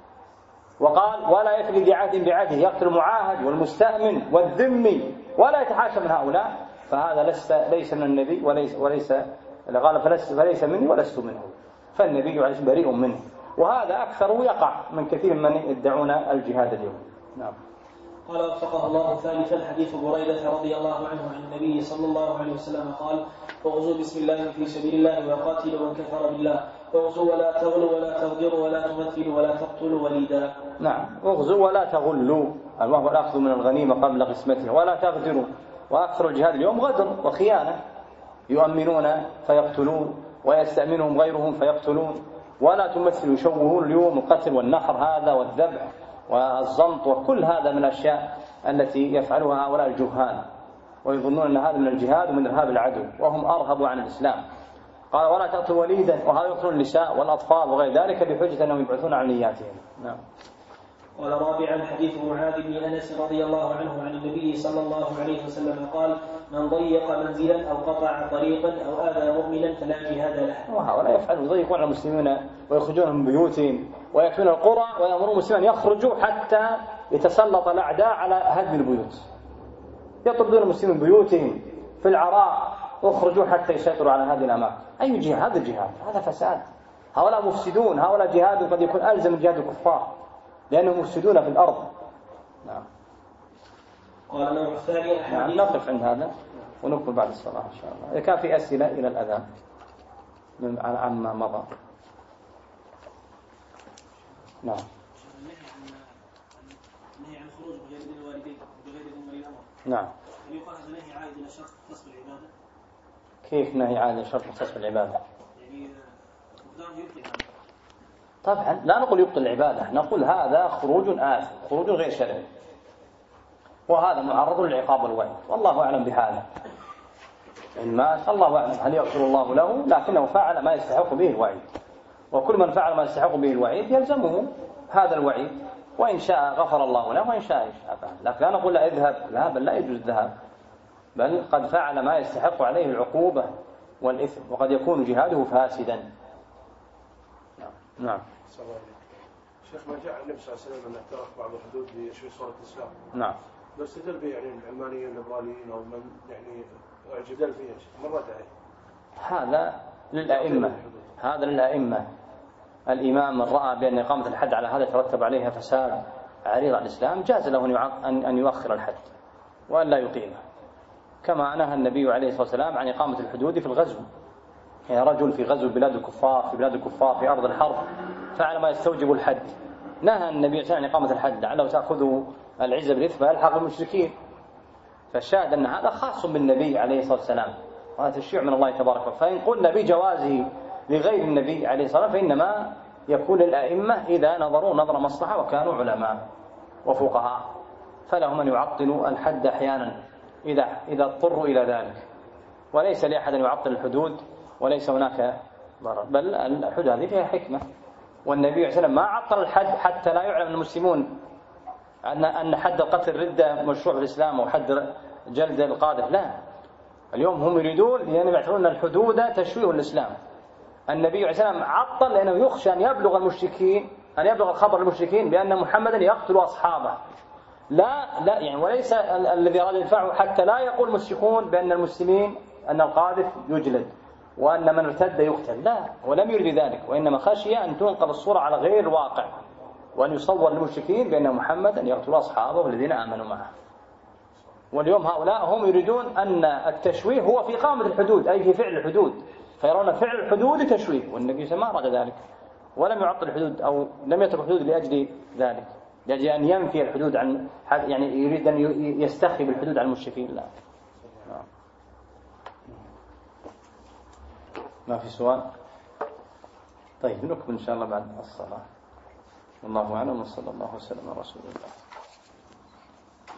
وقال: ولا يفلي ذي عهد بعهده، يقتل المعاهد والمستأمن والذمي ولا يتحاشى من هؤلاء، فهذا ليس من النبي وليس قال فليس مني ولست منه، فالنبي عليه بريء منه. وهذا أكثره يقع من كثير من يدعون الجهاد اليوم. نعم. قال وفقه الله. ثالثا حديث بريدة رضي الله عنه عن النبي صلى الله عليه وسلم قال: فاغزوا بسم الله في سبيل الله وقاتلوا من كفر بالله، فاغزوا ولا تغلوا ولا تغدروا ولا تمثلوا ولا تقتلوا وليدا. نعم، اغزوا ولا تغلوا، وهو الأخذ من الغنيمة قبل قسمته، ولا تغدروا، وأكثر الجهاد اليوم غدر وخيانة، يؤمنون فيقتلون ويستأمنهم غيرهم فيقتلون، ولا تمثلوا، يشوهون اليوم القتل والنحر هذا والذبح والزمط، وكل هذا من الأشياء التي يفعلها هؤلاء الجهال، ويظنون أن هذا من الجهاد ومن إرهاب العدو، وهم أرهبوا عن الإسلام. قال: ولا تقتلوا وليدا، وهذا يقتلون النساء والأطفال وغير ذلك بحجة أنهم يبعثون عن نياتهم. نعم. قال رابعا حديث معاذ بن أنس رضي الله عنه عن النبي صلى الله عليه وسلم قال: من ضيق منزلا أو قطع طريقا أو آذى مؤمنا فلا جهاد له. وهؤلاء يفعلون، يضيقون على المسلمين ويخرجونهم من بيوتهم ويأتون القرى ويأمرون المسلمين يخرجوا حتى يتسلط الأعداء على هدم البيوت، يطردون المسلمين من بيوتهم في العراء اخرجوا حتى يسيطروا على هذه الأماكن. أي جهاد؟ هذا الجهاد، هذا فساد. هؤلاء مفسدون، هؤلاء جهاد قد يكون ألزم من جهاد الكفار لأنهم مفسدون في الأرض. نعم. قال النوع الثاني نعم، نقف عند هذا ونكمل بعد الصلاة إن شاء الله. إذا كان في أسئلة إلى الأذان عما مضى. نعم. النهي عن الخروج بغير إذن الوالدين بغير إذن ولي الأمر. نعم. هل يقال هذا نهي عائد إلى شرط مختص بالعبادة؟ كيف نهي عائد إلى شرط مختص بالعبادة؟ يعني فقدانه يبطل هذا. طبعا لا نقول يبطل العبادة، نقول هذا خروج آثم، خروج غير شرعي، وهذا معرض للعقاب والوعيد، والله أعلم بهذا. ما الله أعلم هل يغفر الله له، لكنه فعل ما يستحق به الوعيد، وكل من فعل ما يستحق به الوعيد يلزمه هذا الوعيد، وإن شاء غفر الله له وإن شاء فعل. لكن لا نقول لا اذهب، لا، بل لا يجوز الذهاب، بل قد فعل ما يستحق عليه العقوبة والإثم، وقد يكون جهاده فاسدا. نعم. شيخ، ما جاء النبي صلى الله عليه وسلم أن اعترف بعض الحدود بشيء صورة الإسلام. نعم. لو استدل به يعني العلمانيين الليبراليين أو من يعني جدل فيه مرة عليه. هذا للأئمة، هذا للأئمة. الإمام من رأى بأن إقامة الحد على هذا يترتب عليها فساد عريض على الإسلام جاز له أن يؤخر الحد وأن لا يقيمه، كما نهى النبي عليه الصلاة والسلام عن إقامة الحدود في الغزو. يعني رجل في غزو بلاد الكفار في أرض الحرب فعل ما يستوجب الحد، نهى النبي صلى الله عليه وسلم عن إقامة الحد لعله تأخذه العزة بالإثم فيلحق المشركين. فالشاهد أن هذا خاص بالنبي عليه الصلاة والسلام، وهذا تشريع من الله تبارك وتعالى. فإن قلنا بجوازه لغير النبي عليه الصلاة والسلام فإنما يكون للأئمة إذا نظروا نظر مصلحة وكانوا علماء وفقهاء، فلهم أن يعطلوا الحد أحيانا إذا اضطروا إلى ذلك، وليس لأحد أن يعطل الحدود وليس هناك ضرر، بل الحدود هذه فيها حكمة. والنبي عليه الصلاة والسلام ما عطل الحد حتى لا يعلم المسلمون أن حد القتل الردة مشروع في الإسلام أو حد جلد القاذف، لا. اليوم هم يريدون لأنهم يعتبرون الحدود تشويه الإسلام. النبي عليه الصلاة والسلام عطل لأنه يخشى أن يبلغ المشركين، أن يبلغ الخبر المشركين بأن محمدا يقتل أصحابه. لا يعني وليس الذي أراد يدفعه حتى لا يقول المشركون بأن المسلمين أن القاذف يجلد وأن من ارتد يقتل، لا، ولم يرد ذلك، وإنما خشي أن تنقل الصورة على غير الواقع وأن يصور للمشركين بأن محمدا يقتل أصحابه والذين آمنوا معه. واليوم هؤلاء هم يريدون أن التشويه هو في إقامة الحدود، أي في فعل الحدود، فيرون فعل الحدود تشويه، والنبي صلى الله عليه وسلم ما أراد ذلك ولم يعطل الحدود أو لم يترك الحدود لأجل ذلك، لأجل أن ينفي الحدود عن، يعني يريد أن يستخفي بالحدود عن المشركين، لا. ما في سؤال؟ طيب نكمل إن شاء الله بعد الصلاة. والله أعلم، وصلى الله وسلم على رسول الله.